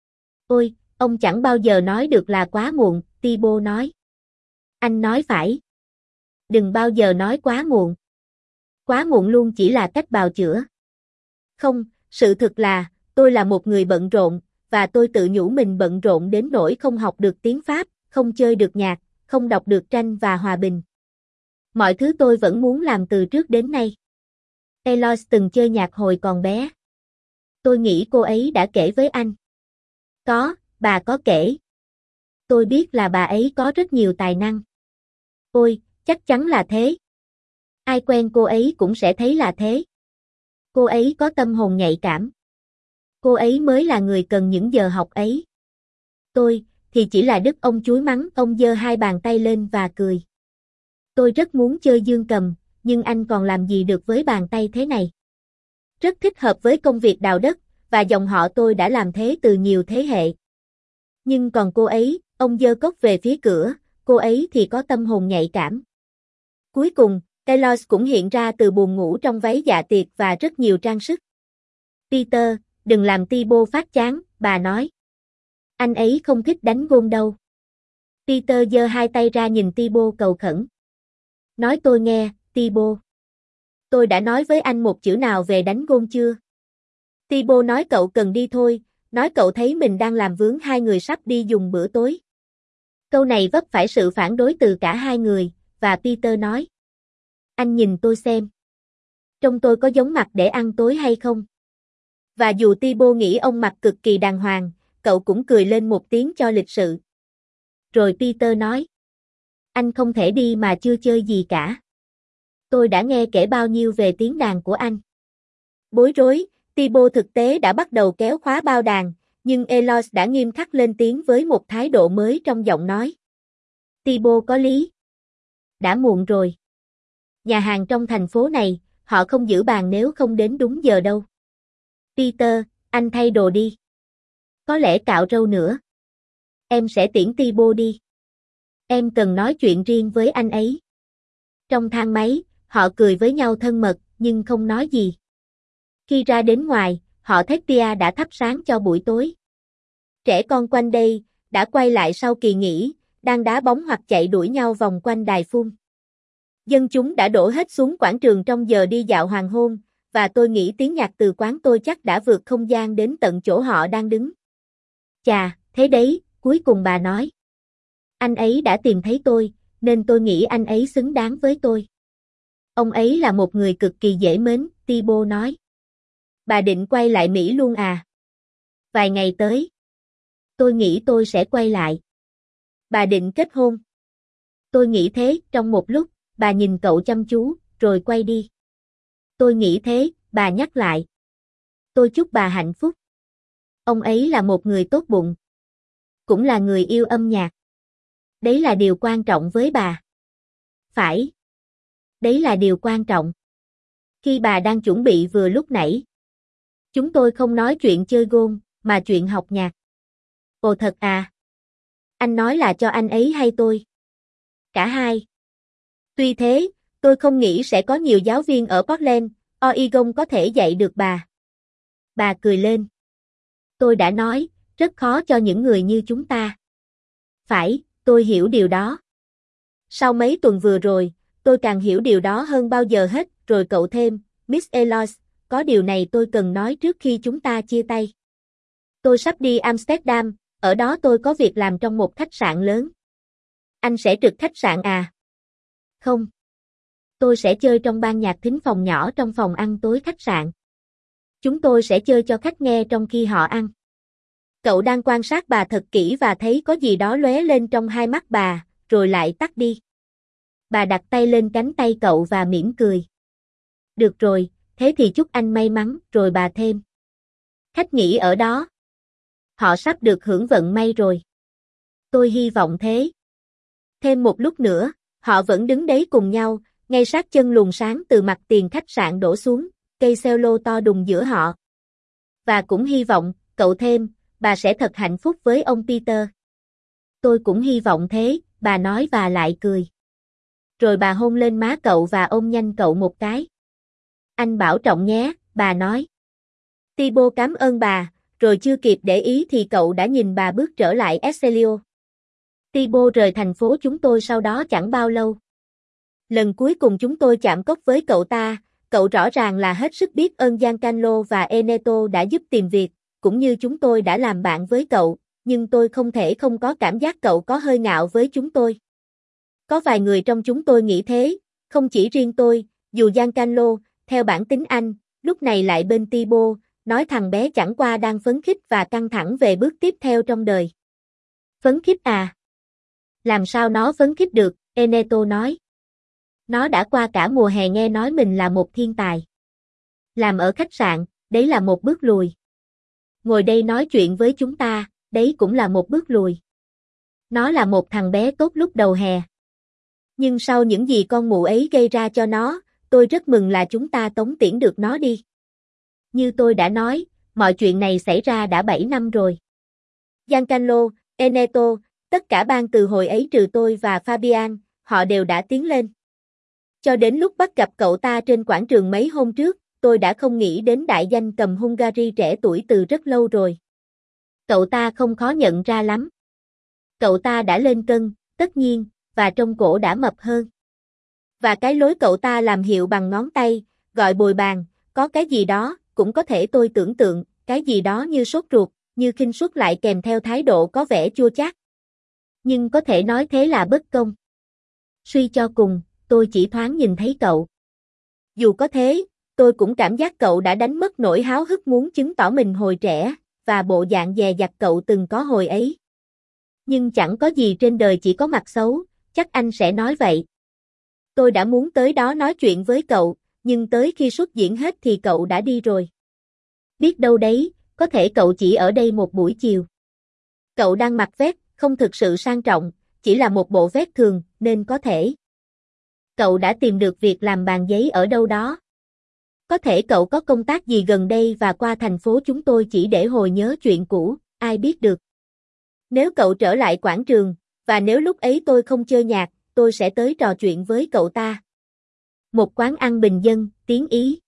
Speaker 1: Ôi, ông chẳng bao giờ nói được là quá muộn, Thibaut nói. Anh nói phải. Đừng bao giờ nói quá muộn. Quá muộn luôn chỉ là cách bào chữa. Không, sự thực là, tôi là một người bận rộn, và tôi tự nhủ mình bận rộn đến nỗi không học được tiếng Pháp, không chơi được nhạc, không đọc được tranh và hòa bình. Mọi thứ tôi vẫn muốn làm từ trước đến nay. Eloise từng chơi nhạc hồi còn bé. Tôi nghĩ cô ấy đã kể với anh. Có, bà có kể. Tôi biết là bà ấy có rất nhiều tài năng. Ôi, chắc chắn là thế. Ai quen cô ấy cũng sẽ thấy là thế. Cô ấy có tâm hồn nhạy cảm. Cô ấy mới là người cần những giờ học ấy. Tôi, thì chỉ là đứt ông chúi mắng, ông giơ hai bàn tay lên và cười. Tôi rất muốn chơi dương cầm, nhưng anh còn làm gì được với bàn tay thế này? Rất thích hợp với công việc đào đất, và dòng họ tôi đã làm thế từ nhiều thế hệ. Nhưng còn cô ấy, ông giơ cốc về phía cửa, cô ấy thì có tâm hồn nhạy cảm. Cuối cùng, Eloise cũng hiện ra từ buồng ngủ trong váy dạ tiệc và rất nhiều trang sức. Peter, đừng làm Thibaut phát chán, bà nói. Anh ấy không thích đánh gôn đâu. Peter giơ hai tay ra nhìn Thibaut cầu khẩn. Nói tôi nghe, Thibaut. Tôi đã nói với anh một chữ nào về đánh gôn chưa? Thibaut nói cậu cần đi thôi, nói cậu thấy mình đang làm vướng hai người sắp đi dùng bữa tối. Câu này vấp phải sự phản đối từ cả hai người, và Peter nói. Anh nhìn tôi xem. Trông tôi có giống mặt để ăn tối hay không? Và dù Thibaut nghĩ ông mặt cực kỳ đàng hoàng, cậu cũng cười lên một tiếng cho lịch sự. Rồi Peter nói. Anh không thể đi mà chưa chơi gì cả. Tôi đã nghe kể bao nhiêu về tiếng đàn của anh. Bối rối, Thibaut thực tế đã bắt đầu kéo khóa bao đàn, nhưng Eloise đã nghiêm khắc lên tiếng với một thái độ mới trong giọng nói. Thibaut có lý. Đã muộn rồi. Nhà hàng trong thành phố này, họ không giữ bàn nếu không đến đúng giờ đâu. Peter, anh thay đồ đi. Có lẽ cạo râu nữa. Em sẽ tiễn Thibaut đi. Em cần nói chuyện riêng với anh ấy. Trong thang máy, họ cười với nhau thân mật, nhưng không nói gì. Khi ra đến ngoài, họ Thepia đã thắp sáng cho buổi tối. Trẻ con quanh đây, đã quay lại sau kỳ nghỉ, đang đá bóng hoặc chạy đuổi nhau vòng quanh đài phun. Dân chúng đã đổ hết xuống quảng trường trong giờ đi dạo hoàng hôn, và tôi nghĩ tiếng nhạc từ quán tôi chắc đã vượt không gian đến tận chỗ họ đang đứng. Chà, thế đấy, cuối cùng bà nói. Anh ấy đã tìm thấy tôi, nên tôi nghĩ anh ấy xứng đáng với tôi. Ông ấy là một người cực kỳ dễ mến, Thibaut nói. Bà định quay lại Mỹ luôn à? Vài ngày tới. Tôi nghĩ tôi sẽ quay lại. Bà định kết hôn? Tôi nghĩ thế, trong một lúc, bà nhìn cậu chăm chú, rồi quay đi. Tôi nghĩ thế, bà nhắc lại. Tôi chúc bà hạnh phúc. Ông ấy là một người tốt bụng. Cũng là người yêu âm nhạc. Đấy là điều quan trọng với bà. Phải. Đấy là điều quan trọng. Khi bà đang chuẩn bị vừa lúc nãy. Chúng tôi không nói chuyện chơi gôn, mà chuyện học nhạc. Ồ thật à? Anh nói là cho anh ấy hay tôi? Cả hai. Tuy thế, tôi không nghĩ sẽ có nhiều giáo viên ở Portland, Oregon có thể dạy được bà. Bà cười lên. Tôi đã nói, rất khó cho những người như chúng ta. Phải, tôi hiểu điều đó. Sau mấy tuần vừa rồi, tôi càng hiểu điều đó hơn bao giờ hết, rồi cậu thêm, Miss Eloise, có điều này tôi cần nói trước khi chúng ta chia tay. Tôi sắp đi Amsterdam, ở đó tôi có việc làm trong một khách sạn lớn. Anh sẽ trực khách sạn à? Không. Tôi sẽ chơi trong ban nhạc thính phòng nhỏ trong phòng ăn tối khách sạn. Chúng tôi sẽ chơi cho khách nghe trong khi họ ăn. Cậu đang quan sát bà thật kỹ và thấy có gì đó lóe lên trong hai mắt bà, rồi lại tắt đi. Bà đặt tay lên cánh tay cậu và mỉm cười. Được rồi, thế thì chúc anh may mắn, rồi bà thêm. Khách nghỉ ở đó. Họ sắp được hưởng vận may rồi. Tôi hy vọng thế. Thêm một lúc nữa, họ vẫn đứng đấy cùng nhau, ngay sát chân luồng sáng từ mặt tiền khách sạn đổ xuống, cây cello to đùng giữa họ. Và cũng hy vọng, cậu thêm, bà sẽ thật hạnh phúc với ông Peter. Tôi cũng hy vọng thế, bà nói và lại cười. Rồi bà hôn lên má cậu và ôm nhanh cậu một cái. Anh bảo trọng nhé, bà nói. Thibaut cảm ơn bà, rồi chưa kịp để ý thì cậu đã nhìn bà bước trở lại Excelsior. Thibaut rời thành phố chúng tôi sau đó chẳng bao lâu. Lần cuối cùng chúng tôi chạm cốc với cậu ta, cậu rõ ràng là hết sức biết ơn Giancarlo và Eneto đã giúp tìm việc, cũng như chúng tôi đã làm bạn với cậu, nhưng tôi không thể không có cảm giác cậu có hơi ngạo với chúng tôi. Có vài người trong chúng tôi nghĩ thế, không chỉ riêng tôi, dù Giancarlo, theo bản tính anh, lúc này lại bên Thibaut, nói thằng bé chẳng qua đang phấn khích và căng thẳng về bước tiếp theo trong đời. Phấn khích à? Làm sao nó phấn khích được, Eneto nói. Nó đã qua cả mùa hè nghe nói mình là một thiên tài. Làm ở khách sạn, đấy là một bước lùi. Ngồi đây nói chuyện với chúng ta, đấy cũng là một bước lùi. Nó là một thằng bé tốt lúc đầu hè. Nhưng sau những gì con mụ ấy gây ra cho nó, tôi rất mừng là chúng ta tống tiễn được nó đi. Như tôi đã nói, mọi chuyện này xảy ra đã bảy năm rồi. Giancarlo, Eneto, tất cả ban từ hồi ấy trừ tôi và Fabian, họ đều đã tiến lên. Cho đến lúc bắt gặp cậu ta trên quảng trường mấy hôm trước, tôi đã không nghĩ đến đại danh cầm Hungary trẻ tuổi từ rất lâu rồi. Cậu ta không khó nhận ra lắm. Cậu ta đã lên cân, tất nhiên, và trong cổ đã mập hơn. Và cái lối cậu ta làm hiệu bằng ngón tay, gọi bồi bàn, có cái gì đó, cũng có thể tôi tưởng tượng, cái gì đó như sốt ruột, như khinh suất lại kèm theo thái độ có vẻ chua chát. Nhưng có thể nói thế là bất công. Suy cho cùng, tôi chỉ thoáng nhìn thấy cậu. Dù có thế, tôi cũng cảm giác cậu đã đánh mất nỗi háo hức muốn chứng tỏ mình hồi trẻ, và bộ dạng dè dặt cậu từng có hồi ấy. Nhưng chẳng có gì trên đời chỉ có mặt xấu, chắc anh sẽ nói vậy. Tôi đã muốn tới đó nói chuyện với cậu, nhưng tới khi xuất diễn hết thì cậu đã đi rồi. Biết đâu đấy, có thể cậu chỉ ở đây một buổi chiều. Cậu đang mặc vest, không thực sự sang trọng, chỉ là một bộ vest thường, nên có thể. Cậu đã tìm được việc làm bàn giấy ở đâu đó. Có thể cậu có công tác gì gần đây và qua thành phố chúng tôi chỉ để hồi nhớ chuyện cũ, ai biết được. Nếu cậu trở lại quảng trường, và nếu lúc ấy tôi không chơi nhạc, tôi sẽ tới trò chuyện với cậu ta. Một quán ăn bình dân, tiếng Ý.